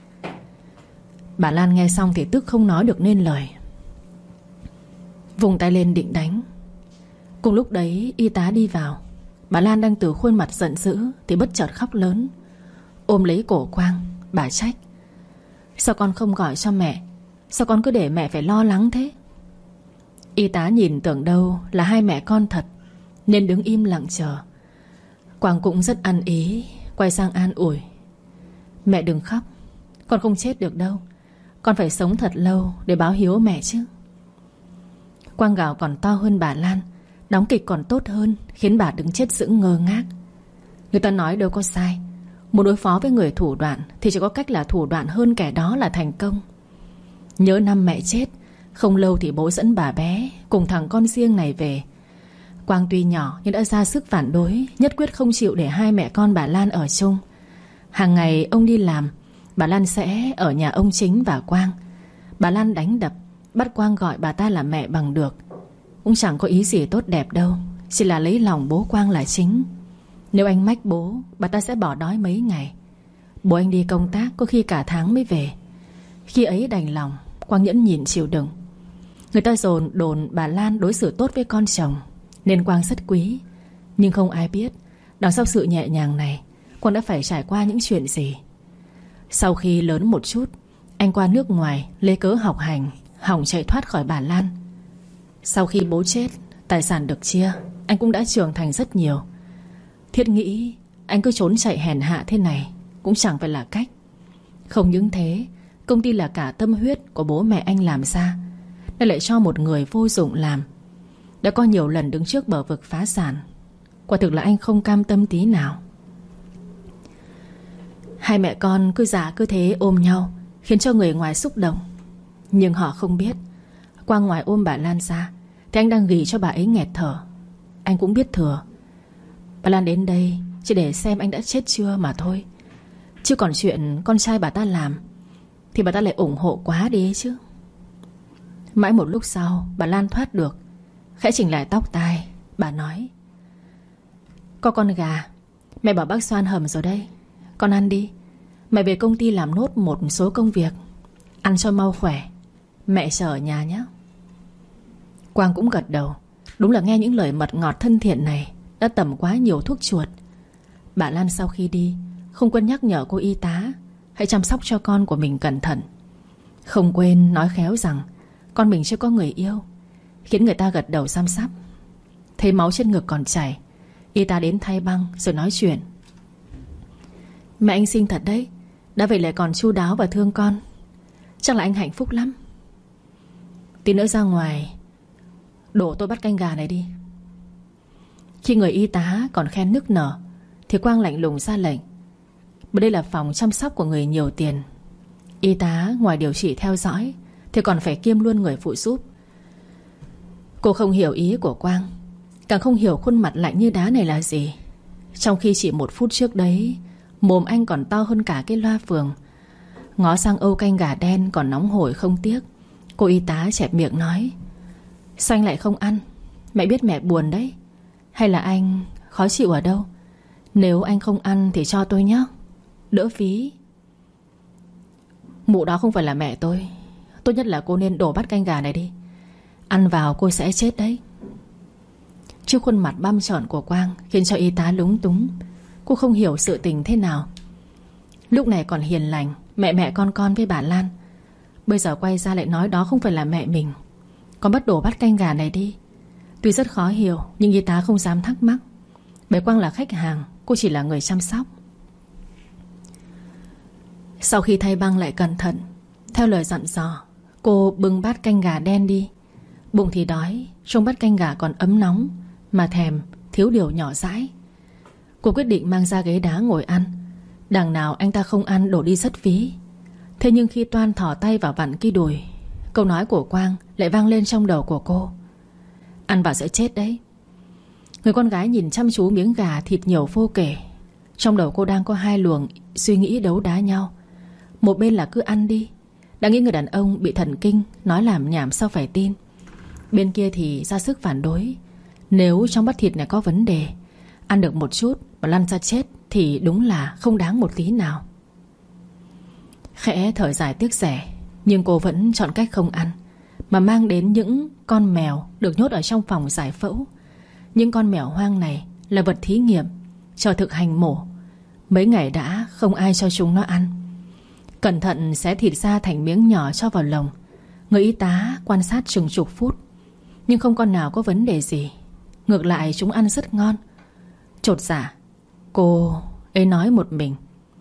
Bà Lan nghe xong thì tức không nói được nên lời, vùng tay lên định đánh. Cùng lúc đấy y tá đi vào. Bà Lan đang từ khuôn mặt giận dữ thì bất chợt khóc lớn, ôm lấy cổ Quang. Bà trách: sao con không gọi cho mẹ? Sao con cứ để mẹ phải lo lắng thế? Y tá nhìn tưởng đâu là hai mẹ con thật, nên đứng im lặng chờ. Quang cũng rất ăn ý, quay sang an ủi: mẹ đừng khóc, con không chết được đâu. Con phải sống thật lâu để báo hiếu mẹ chứ. Quang gào còn to hơn bà Lan, đóng kịch còn tốt hơn, khiến bà đứng chết sững ngơ ngác. Người ta nói đâu có sai, muốn đối phó với người thủ đoạn thì chỉ có cách là thủ đoạn hơn kẻ đó là thành công. Nhớ năm mẹ chết, không lâu thì bố dẫn bà bé cùng thằng con riêng này về. Quang tuy nhỏ nhưng đã ra sức phản đối, nhất quyết không chịu để hai mẹ con bà Lan ở chung. Hàng ngày ông đi làm, bà Lan sẽ ở nhà ông Chính và Quang. Bà Lan đánh đập, bắt Quang gọi bà ta là mẹ bằng được. Cũng chẳng có ý gì tốt đẹp đâu, chỉ là lấy lòng bố Quang là chính. Nếu anh mách bố, bà ta sẽ bỏ đói mấy ngày. Bố anh đi công tác có khi cả tháng mới về. Khi ấy đành lòng, Quang nhẫn nhịn chịu đựng. Người ta dồn đồn bà Lan đối xử tốt với con chồng, nên Quang rất quý. Nhưng không ai biết đằng sau sự nhẹ nhàng này Quang đã phải trải qua những chuyện gì. Sau khi lớn một chút, anh qua nước ngoài lấy cớ học hành, hỏng chạy thoát khỏi bà Lan. Sau khi bố chết, tài sản được chia, anh cũng đã trưởng thành rất nhiều. Thiết nghĩ anh cứ trốn chạy hèn hạ thế này cũng chẳng phải là cách. Không những thế, công ty là cả tâm huyết của bố mẹ anh làm ra, nên lại cho một người vô dụng làm. Đã có nhiều lần đứng trước bờ vực phá sản. Quả thực là anh không cam tâm tí nào. Hai mẹ con cứ giả cứ thế ôm nhau, khiến cho người ngoài xúc động. Nhưng họ không biết, Quang ngoài ôm bà Lan ra thì anh đang ghì cho bà ấy nghẹt thở. Anh cũng biết thừa. Bà Lan đến đây chỉ để xem anh đã chết chưa mà thôi. Chứ còn chuyện con trai bà ta làm thì bà ta lại ủng hộ quá đi chứ. Mãi một lúc sau bà Lan thoát được, khẽ chỉnh lại tóc tai. Bà nói: có con gà mẹ bảo bác xoan hầm rồi đây, con ăn đi. Mẹ về công ty làm nốt một số công việc, ăn cho mau khỏe. Mẹ chờ ở nhà nhé. Quang cũng gật đầu. Đúng là nghe những lời mật ngọt thân thiện này đã tẩm quá nhiều thuốc chuột. Bà Lan sau khi đi không quên nhắc nhở cô y tá hãy chăm sóc cho con của mình cẩn thận. Không quên nói khéo rằng con mình chưa có người yêu, khiến người ta gật đầu xăm xắp. Thấy máu trên ngực còn chảy, y tá đến thay băng rồi nói chuyện: mẹ anh xinh thật đấy, đã vậy lại còn chu đáo và thương con. Chắc là anh hạnh phúc lắm. Tí nữa ra ngoài đổ tôi bát canh gà này đi. Khi người y tá còn khen nức nở thì Quang lạnh lùng ra lệnh: bởi đây là phòng chăm sóc của người nhiều tiền. Y tá ngoài điều trị theo dõi thì còn phải kiêm luôn người phụ giúp. Cô không hiểu ý của Quang, càng không hiểu khuôn mặt lạnh như đá này là gì. Trong khi chỉ một phút trước đấy mồm anh còn to hơn cả cái loa phường. Ngó sang âu canh gà đen còn nóng hổi không tiếc, Cô y tá chẹp miệng nói: sao anh lại không ăn? Mẹ biết mẹ buồn đấy. Hay là anh khó chịu ở đâu? Nếu anh không ăn thì cho tôi nhé, đỡ phí. Mụ đó không phải là mẹ tôi. Tốt nhất là cô nên đổ bát canh gà này đi. Ăn vào cô sẽ chết đấy. Trước khuôn mặt băm trợn của Quang khiến cho y tá lúng túng. Cô không hiểu sự tình thế nào. Lúc này còn hiền lành mẹ con với bà Lan, bây giờ quay ra lại nói đó không phải là mẹ mình. Con bắt đổ bát canh gà này đi. Tuy rất khó hiểu nhưng y tá không dám thắc mắc. Bởi Quang là khách hàng, cô chỉ là người chăm sóc. Sau khi thay băng lại cẩn thận theo lời dặn dò, cô bưng bát canh gà đen đi. Bụng thì đói, trong bát canh gà còn ấm nóng, mà thèm thiếu điều nhỏ dãi. Cô quyết định mang ra ghế đá ngồi ăn. Đằng nào anh ta không ăn đổ đi rất phí. Thế nhưng khi Toan thò tay vào vặn cái đùi, câu nói của Quang lại vang lên trong đầu của cô: ăn vào sẽ chết đấy. Người con gái nhìn chăm chú miếng gà thịt nhiều vô kể. Trong đầu cô đang có hai luồng suy nghĩ đấu đá nhau. Một bên là cứ ăn đi, đã nghĩ người đàn ông bị thần kinh, nói làm nhảm sao phải tin. Bên kia thì ra sức phản đối. Nếu trong bát thịt này có vấn đề, ăn được một chút mà lăn ra chết thì đúng là không đáng một tí nào. Khẽ thở dài tiếc rẻ, nhưng cô vẫn chọn cách không ăn, mà mang đến những con mèo được nhốt ở trong phòng giải phẫu. Những con mèo hoang này là vật thí nghiệm, chờ thực hành mổ. Mấy ngày đã không ai cho chúng nó ăn. Cẩn thận xé thịt ra thành miếng nhỏ cho vào lồng. Người y tá quan sát chừng chục phút, nhưng không con nào có vấn đề gì. Ngược lại chúng ăn rất ngon. Chột dạ, cô ấy nói một mình: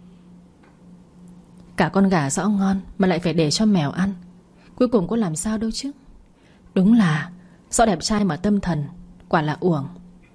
cả con gà rõ ngon mà lại phải để cho mèo ăn. Cuối cùng có làm sao đâu chứ. Đúng là do đẹp trai mà tâm thần, quả là uổng.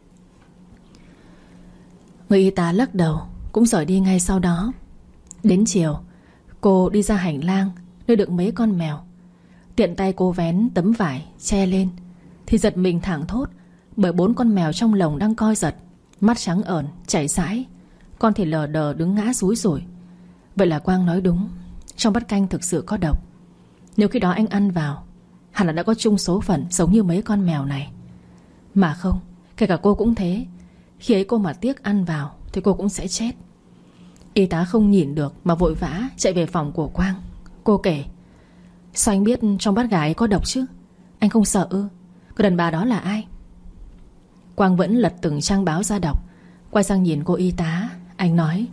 Người y tá lắc đầu cũng rời đi ngay sau đó. Đến chiều, cô đi ra hành lang nơi đựng mấy con mèo. Tiện tay cô vén tấm vải che lên thì giật mình thảng thốt, bởi 4 con mèo trong lồng đang coi giật, mắt trắng ởn chảy rãi. Con thì lờ đờ đứng ngã rúi rủi. Vậy là Quang nói đúng, trong bát canh thực sự có độc. Nếu khi đó anh ăn vào, hẳn là đã có chung số phận giống như mấy con mèo này. Mà không, kể cả cô cũng thế. Khi ấy cô mà tiếc ăn vào thì cô cũng sẽ chết. Y tá không nhìn được mà vội vã chạy về phòng của Quang. Cô kể: sao anh biết trong bát gà ấy có độc chứ? Anh không sợ ư? Cái đàn bà đó là ai? Quang vẫn lật từng trang báo ra đọc. Quay sang nhìn cô y tá, anh nói: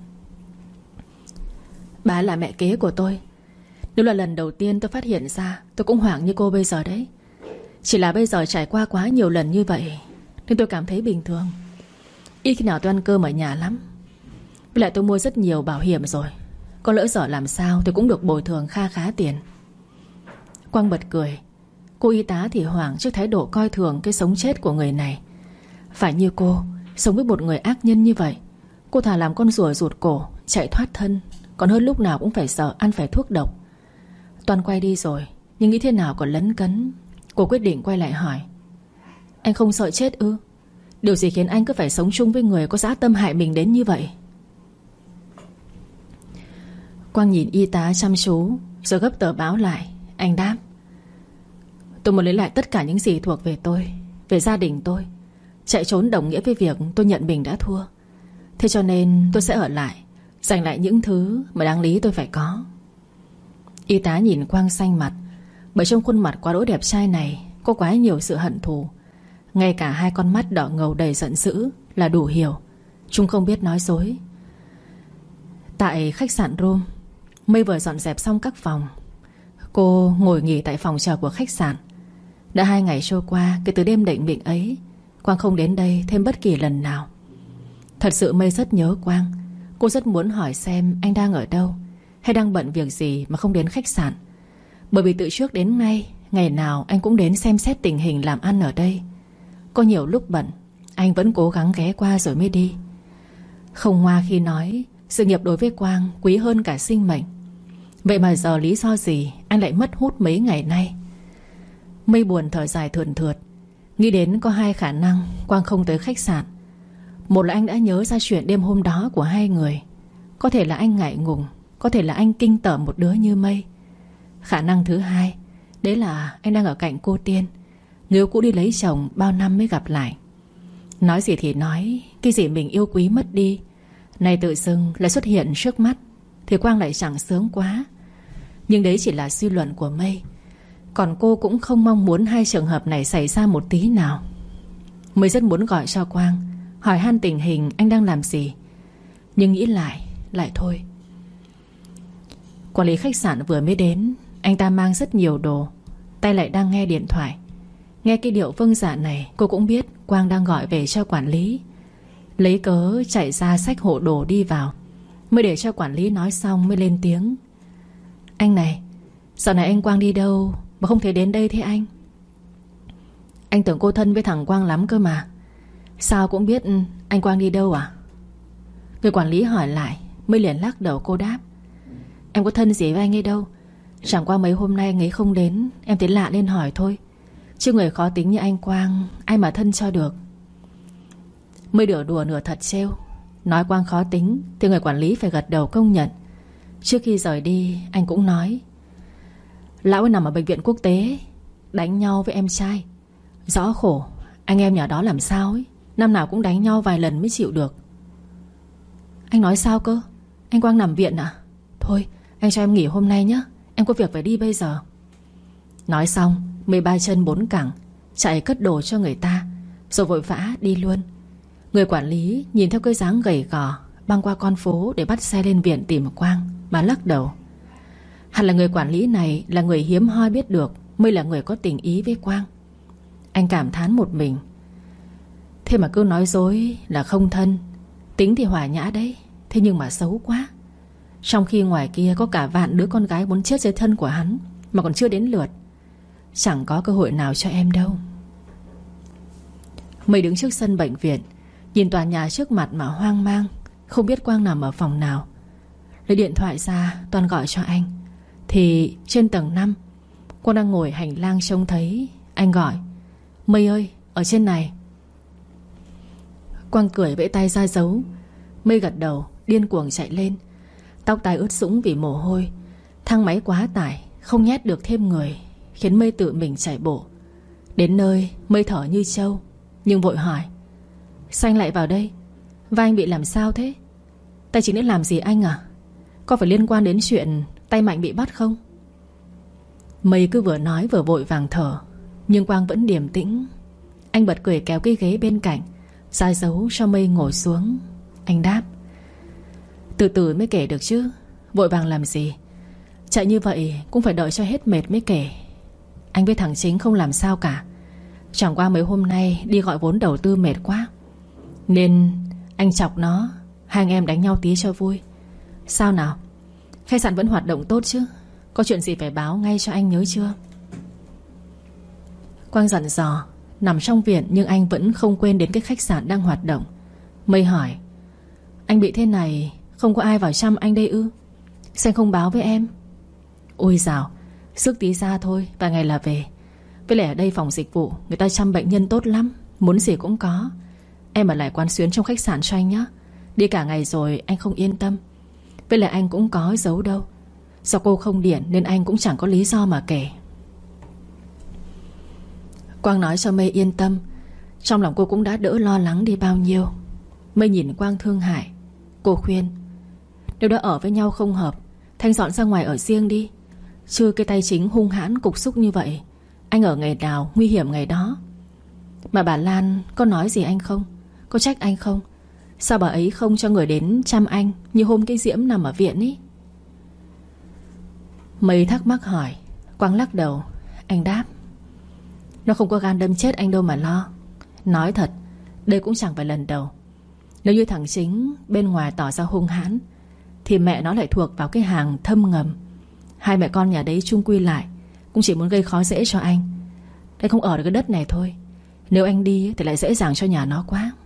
bà là mẹ kế của tôi. Nếu là lần đầu tiên tôi phát hiện ra, tôi cũng hoảng như cô bây giờ đấy. Chỉ là bây giờ trải qua quá nhiều lần như vậy nên tôi cảm thấy bình thường. Ít khi nào tôi ăn cơm ở nhà lắm. Với lại tôi mua rất nhiều bảo hiểm rồi. Có lỡ dở làm sao tôi cũng được bồi thường kha khá tiền. Quang bật cười. Cô y tá thì hoảng trước thái độ coi thường cái sống chết của người này. Phải như cô sống với một người ác nhân như vậy, cô thà làm con rùa rụt cổ chạy thoát thân, còn hơn lúc nào cũng phải sợ ăn phải thuốc độc. Toàn quay đi rồi, nhưng nghĩ thế nào còn lấn cấn. Cô quyết định quay lại hỏi: anh không sợ chết ư? Điều gì khiến anh cứ phải sống chung với người có dã tâm hại mình đến như vậy? Quang nhìn y tá chăm chú rồi gấp tờ báo lại. Anh đáp: tôi muốn lấy lại tất cả những gì thuộc về tôi, về gia đình tôi. Chạy trốn đồng nghĩa với việc tôi nhận mình đã thua. Thế cho nên tôi sẽ ở lại, giành lại những thứ mà đáng lý tôi phải có. Y tá nhìn Quang xanh mặt, bởi trong khuôn mặt quá đỗi đẹp trai này có quá nhiều sự hận thù. Ngay cả hai con mắt đỏ ngầu đầy giận dữ là đủ hiểu. Chúng không biết nói dối. Tại khách sạn Room, Mây vừa dọn dẹp xong các phòng. Cô ngồi nghỉ tại phòng chờ của khách sạn. Đã 2 ngày trôi qua kể từ đêm định mệnh ấy, Quang không đến đây thêm bất kỳ lần nào. Thật sự Mây rất nhớ Quang. Cô rất muốn hỏi xem anh đang ở đâu, hay đang bận việc gì mà không đến khách sạn. Bởi vì từ trước đến nay, ngày nào anh cũng đến xem xét tình hình làm ăn ở đây. Có nhiều lúc bận, anh vẫn cố gắng ghé qua rồi mới đi. Không ngoa khi nói sự nghiệp đối với Quang quý hơn cả sinh mệnh. Vậy mà giờ lý do gì anh lại mất hút mấy ngày nay? Mây buồn thở dài thườn thượt, nghĩ đến có 2 khả năng Quang không tới khách sạn. Một là anh đã nhớ ra chuyện đêm hôm đó của hai người. Có thể là anh ngại ngùng, có thể là anh kinh tởm một đứa như Mây. Khả năng thứ hai, Đấy là anh đang ở cạnh cô Tiên, người yêu cũ đi lấy chồng bao năm mới gặp lại. Nói gì thì nói, cái gì mình yêu quý mất đi này tự dưng lại xuất hiện trước mắt thì Quang lại chẳng sướng quá. Nhưng đấy chỉ là suy luận của Mây. Còn cô cũng không mong muốn hai trường hợp này xảy ra một tí nào. Mây rất muốn gọi cho Quang, hỏi han tình hình anh đang làm gì, nhưng nghĩ lại thôi. Quản lý khách sạn vừa mới đến. Anh ta mang rất nhiều đồ, tay lại đang nghe điện thoại. Nghe cái điệu vâng dạ này, cô cũng biết Quang đang gọi về cho quản lý. Lấy cớ chạy ra xách hộ đồ đi vào, mới để cho quản lý nói xong mới lên tiếng. Anh này, dạo này anh Quang đi đâu mà không thể đến đây thế anh? Anh tưởng cô thân với thằng Quang lắm cơ mà. Sao cũng biết anh Quang đi đâu à? Người quản lý hỏi lại, mới liền lắc đầu cô đáp. Em có thân gì với anh ấy đâu. Chẳng qua mấy hôm nay anh ấy không đến, em thấy lạ nên hỏi thôi. Chứ người khó tính như anh Quang ai mà thân cho được. Mới nửa đùa nửa thật trêu. Nói Quang khó tính thì người quản lý phải gật đầu công nhận. Trước khi rời đi anh cũng nói, lão ấy nằm ở bệnh viện quốc tế, đánh nhau với em trai. Rõ khổ. Anh em nhà đó làm sao ấy, năm nào cũng đánh nhau vài lần mới chịu được. Anh nói sao cơ? Anh Quang nằm viện à? Thôi anh cho em nghỉ hôm nay nhé, em có việc phải đi bây giờ. Nói xong Mây ba chân bốn cẳng chạy cất đồ cho người ta, rồi vội vã đi luôn. Người quản lý nhìn theo cái dáng gầy gò băng qua con phố để bắt xe lên viện tìm Quang mà lắc đầu. Hẳn là người quản lý này là người hiếm hoi biết được Mây là người có tình ý với Quang. Anh cảm thán một mình. Thế mà cứ nói dối là không thân. Tính thì hòa nhã đấy, thế nhưng mà xấu quá. Trong khi ngoài kia có cả vạn đứa con gái muốn chết dưới thân của hắn mà còn chưa đến lượt. Chẳng có cơ hội nào cho em đâu. Mây đứng trước sân bệnh viện, nhìn tòa nhà trước mặt mà hoang mang, không biết Quang nằm ở phòng nào. Lấy điện thoại ra toàn gọi cho anh. Thì trên tầng 5 Quang đang ngồi hành lang trông thấy. Anh gọi, Mây ơi, ở trên này. Quang cười vẫy tay ra dấu. Mây gật đầu điên cuồng chạy lên. Tóc tai ướt sũng vì mồ hôi. Thang máy quá tải, không nhét được thêm người, khiến Mây tự mình chạy bộ. Đến nơi Mây thở như trâu, nhưng vội hỏi, sao anh lại vào đây? Vai anh bị làm sao thế? Tay chính đã làm gì anh à? Có phải liên quan đến chuyện tay Mạnh bị bắt không? Mây cứ vừa nói vừa vội vàng thở, nhưng Quang vẫn điềm tĩnh. Anh bật cười kéo cái ghế bên cạnh ra dấu cho Mây ngồi xuống. Anh đáp, từ từ mới kể được chứ, vội vàng làm gì. Chạy như vậy cũng phải đợi cho hết mệt mới kể. Anh với thằng Chính không làm sao cả. Chẳng qua mấy hôm nay đi gọi vốn đầu tư mệt quá, nên anh chọc nó. Hai anh em đánh nhau tí cho vui. Sao nào, khách sạn vẫn hoạt động tốt chứ? Có chuyện gì phải báo ngay cho anh nhớ chưa? Quang dặn dò. Nằm trong viện nhưng anh vẫn không quên đến cái khách sạn đang hoạt động. Mây hỏi, anh bị thế này không có ai vào chăm anh đây ư? Sao anh không báo với em? Ôi dào, sức tí ra thôi, vài ngày là về. Với lại ở đây phòng dịch vụ người ta chăm bệnh nhân tốt lắm, muốn gì cũng có. Em ở lại quán xuyến trong khách sạn cho anh nhé. Đi cả ngày rồi anh không yên tâm. Với lại anh cũng có giấu đâu. Do cô không điện nên anh cũng chẳng có lý do mà kể. Quang nói cho Mây yên tâm. Trong lòng cô cũng đã đỡ lo lắng đi bao nhiêu. Mây nhìn Quang thương hại. Cô khuyên, nếu đã ở với nhau không hợp, Thanh dọn ra ngoài ở riêng đi. Chứ cái tay Chính hung hãn cục xúc như vậy, anh ở ngày nào nguy hiểm ngày đó. Mà bà Lan có nói gì anh không? Có trách anh không? Sao bà ấy không cho người đến chăm anh như hôm cái Diễm nằm ở viện ý? Mây thắc mắc hỏi. Quang lắc đầu. Anh đáp, nó không có gan đâm chết anh đâu mà lo. Nói thật, đây cũng chẳng phải lần đầu. Nếu như thằng Chính bên ngoài tỏ ra hung hãn thì mẹ nó lại thuộc vào cái hàng thâm ngầm. Hai mẹ con nhà đấy chung quy lại cũng chỉ muốn gây khó dễ cho anh. Anh không ở được cái đất này thôi. Nếu anh đi thì lại dễ dàng cho nhà nó quá.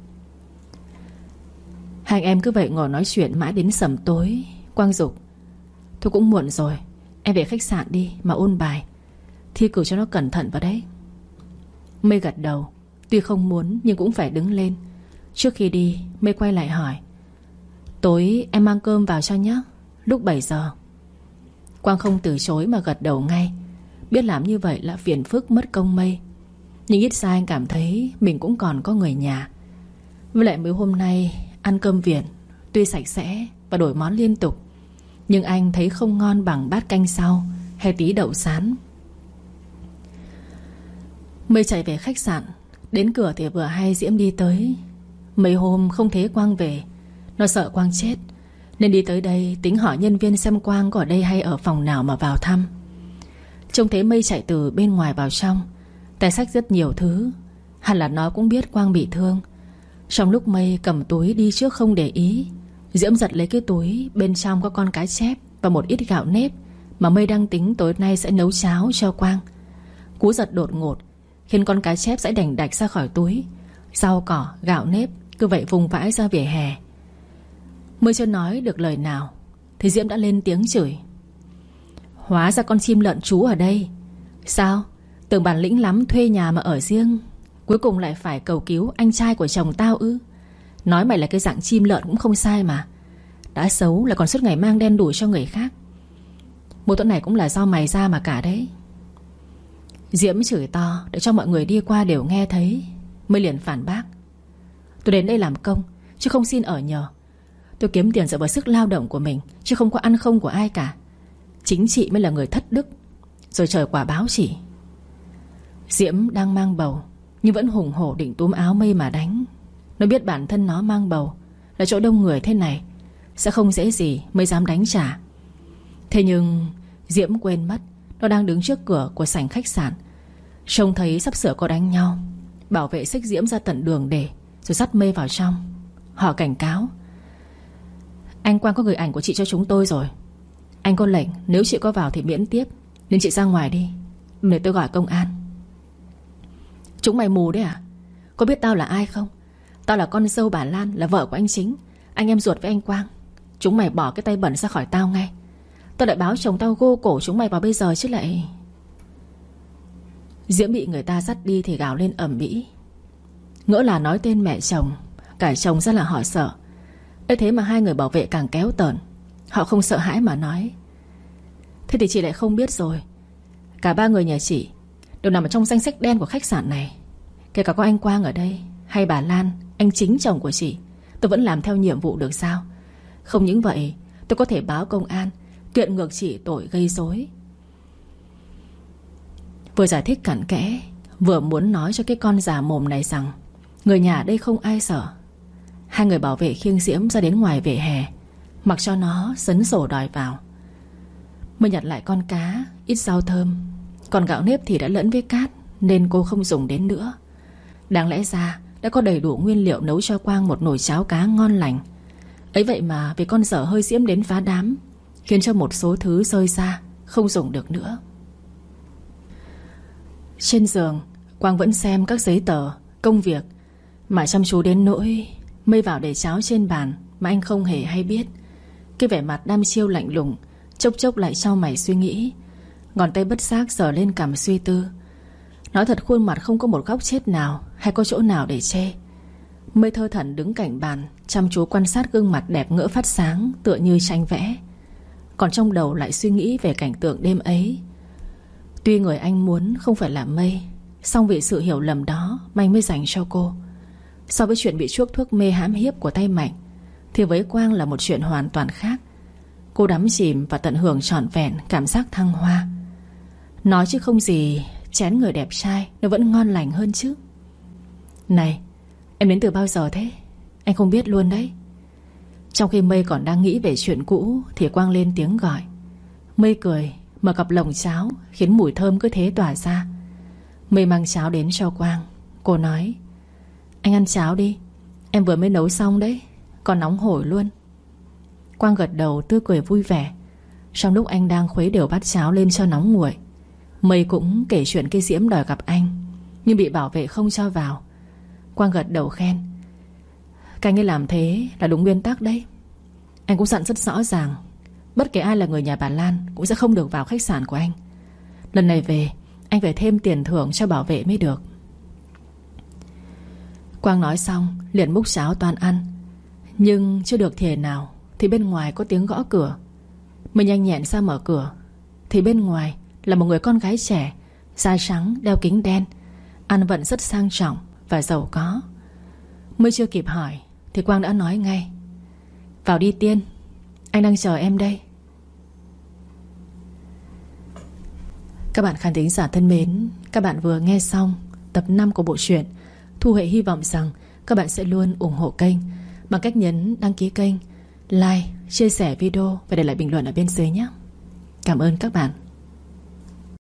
Hai anh em cứ vậy ngồi nói chuyện mãi đến sẩm tối. Quang dục, thôi cũng muộn rồi, em về khách sạn đi mà ôn bài, thi cử cho nó cẩn thận vào đấy. Mây gật đầu. Tuy không muốn nhưng cũng phải đứng lên. Trước khi đi Mây quay lại hỏi, tối em mang cơm vào cho nhé, lúc 7 giờ. Quang không từ chối mà gật đầu ngay. Biết làm như vậy là phiền phức mất công Mây, nhưng ít ra anh cảm thấy mình cũng còn có người nhà. Với lại mới hôm nay ăn cơm Việt, tuy sạch sẽ và đổi món liên tục, nhưng anh thấy không ngon bằng bát canh sau hay tí đậu sán. Mây chạy về khách sạn. Đến cửa thì vừa hay Diễm đi tới. Mấy hôm không thấy Quang về, nó sợ Quang chết, nên đi tới đây tính hỏi nhân viên xem Quang có ở đây hay ở phòng nào mà vào thăm. Trông thấy Mây chạy từ bên ngoài vào trong, tay xách rất nhiều thứ. Hẳn là nó cũng biết Quang bị thương. Trong lúc Mây cầm túi đi trước không để ý, Diễm giật lấy cái túi, bên trong có con cá chép và một ít gạo nếp mà Mây đang tính tối nay sẽ nấu cháo cho Quang. Cú giật đột ngột khiến con cá chép sẽ đành đạch ra khỏi túi. Rau cỏ, gạo nếp cứ vậy vùng vãi ra vỉa hè. Mới chưa nói được lời nào thì Diễm đã lên tiếng chửi: "Hóa ra con chim lợn trú ở đây. Sao? Tưởng bản lĩnh lắm thuê nhà mà ở riêng, cuối cùng lại phải cầu cứu anh trai của chồng tao ư? Nói mày là cái dạng chim lợn cũng không sai mà. Đã xấu là còn suốt ngày mang đen đủi cho người khác. Mâu thuẫn này cũng là do mày ra mà cả đấy." Diễm chửi to để cho mọi người đi qua đều nghe thấy. Mới liền phản bác: "Tôi đến đây làm công chứ không xin ở nhờ. Tôi kiếm tiền dựa vào sức lao động của mình, chứ không có ăn không của ai cả. Chính chị mới là người thất đức, rồi trời quả báo chị." Diễm đang mang bầu nhưng vẫn hùng hổ định túm áo Mây mà đánh. Nó biết bản thân nó mang bầu là chỗ đông người thế này sẽ không dễ gì mới dám đánh trả. Thế nhưng Diễm quên mất nó đang đứng trước cửa của sảnh khách sạn. Trông thấy sắp sửa có đánh nhau, bảo vệ xách Diễm ra tận đường để rồi dắt Mây vào trong. Họ cảnh cáo: "Anh Quang có gửi ảnh của chị cho chúng tôi rồi. Anh có lệnh nếu chị có vào thì miễn tiếp, nên chị ra ngoài đi, để tôi gọi công an." "Chúng mày mù đấy à? Có biết tao là ai không? Tao là con dâu bà Lan, là vợ của anh Chính, anh em ruột với anh Quang. Chúng mày bỏ cái tay bẩn ra khỏi tao ngay. Tao lại báo chồng tao gô cổ chúng mày vào bây giờ chứ lại." Diễm bị người ta dắt đi thì gào lên ầm ĩ. Ngỡ là nói tên mẹ chồng, cả chồng ra là họ sợ. Ấy thế mà hai người bảo vệ càng kéo tởn. Họ không sợ hãi mà nói: "Thế thì chị lại không biết rồi. Cả ba người nhà chị đều nằm ở trong danh sách đen của khách sạn này. Kể cả có anh Quang ở đây hay bà Lan, anh Chính chồng của chị, tôi vẫn làm theo nhiệm vụ được sao? Không những vậy, tôi có thể báo công an kiện ngược chị tội gây rối." Vừa giải thích cặn kẽ, vừa muốn nói cho cái con già mồm này rằng người nhà ở đây không ai sợ. Hai người bảo vệ khiêng Diễm ra đến ngoài vỉa hè, mặc cho nó sấn sổ đòi vào. Mới nhặt lại con cá, ít rau thơm, còn gạo nếp thì đã lẫn với cát nên cô không dùng đến nữa. Đáng lẽ ra đã có đầy đủ nguyên liệu nấu cho Quang một nồi cháo cá ngon lành. Ấy vậy mà vì con dở hơi Diễm đến phá đám, khiến cho một số thứ rơi ra, không dùng được nữa. Trên giường, Quang vẫn xem các giấy tờ, công việc mà chăm chú đến nỗi Mây vào để cháo trên bàn mà anh không hề hay biết. Cái vẻ mặt đăm chiêu lạnh lùng, chốc chốc lại chau mày suy nghĩ, ngón tay bất giác sờ lên cằm suy tư. Nói thật khuôn mặt không có một góc chết nào hay có chỗ nào để chê. Mây thơ thẩn đứng cạnh bàn, chăm chú quan sát gương mặt đẹp ngỡ phát sáng tựa như tranh vẽ. Còn trong đầu lại suy nghĩ về cảnh tượng đêm ấy. Tuy người anh muốn không phải là Mây, song vì sự hiểu lầm đó mà anh mới dành cho cô. So với chuyện bị chuốc thuốc mê hãm hiếp của tay Mạnh thì với Quang là một chuyện hoàn toàn khác. Cô đắm chìm và tận hưởng trọn vẹn cảm giác thăng hoa. Nói chứ không gì, chén người đẹp trai nó vẫn ngon lành hơn chứ. "Này, em đến từ bao giờ thế? Anh không biết luôn đấy." Trong khi Mây còn đang nghĩ về chuyện cũ thì Quang lên tiếng gọi. Mây cười, mở cặp lồng cháo khiến mùi thơm cứ thế tỏa ra. Mây mang cháo đến cho Quang. Cô nói: "Anh ăn cháo đi, em vừa mới nấu xong đấy, còn nóng hổi luôn." Quang gật đầu tươi cười vui vẻ. Trong lúc anh đang khuấy đều bát cháo lên cho nóng nguội, Mây cũng kể chuyện cái Diễm đòi gặp anh nhưng bị bảo vệ không cho vào. Quang gật đầu khen: "Cái anh ấy làm thế là đúng nguyên tắc đấy. Anh cũng dặn rất rõ ràng, bất kể ai là người nhà bà Lan cũng sẽ không được vào khách sạn của anh. Lần này về anh phải thêm tiền thưởng cho bảo vệ mới được." Quang nói xong liền múc cháo toan ăn. Nhưng chưa được thìa nào thì bên ngoài có tiếng gõ cửa. Mình nhanh nhẹn ra mở cửa thì bên ngoài là một người con gái trẻ, da trắng, đeo kính đen, ăn vận rất sang trọng và giàu có. Mới chưa kịp hỏi thì Quang đã nói ngay: "Vào đi Tiên, anh đang chờ em đây." Các bạn khán thính giả thân mến, các bạn vừa nghe xong tập 5 của bộ truyện. Thu Huệ hy vọng rằng các bạn sẽ luôn ủng hộ kênh bằng cách nhấn đăng ký kênh, like, chia sẻ video và để lại bình luận ở bên dưới nhé. Cảm ơn các bạn.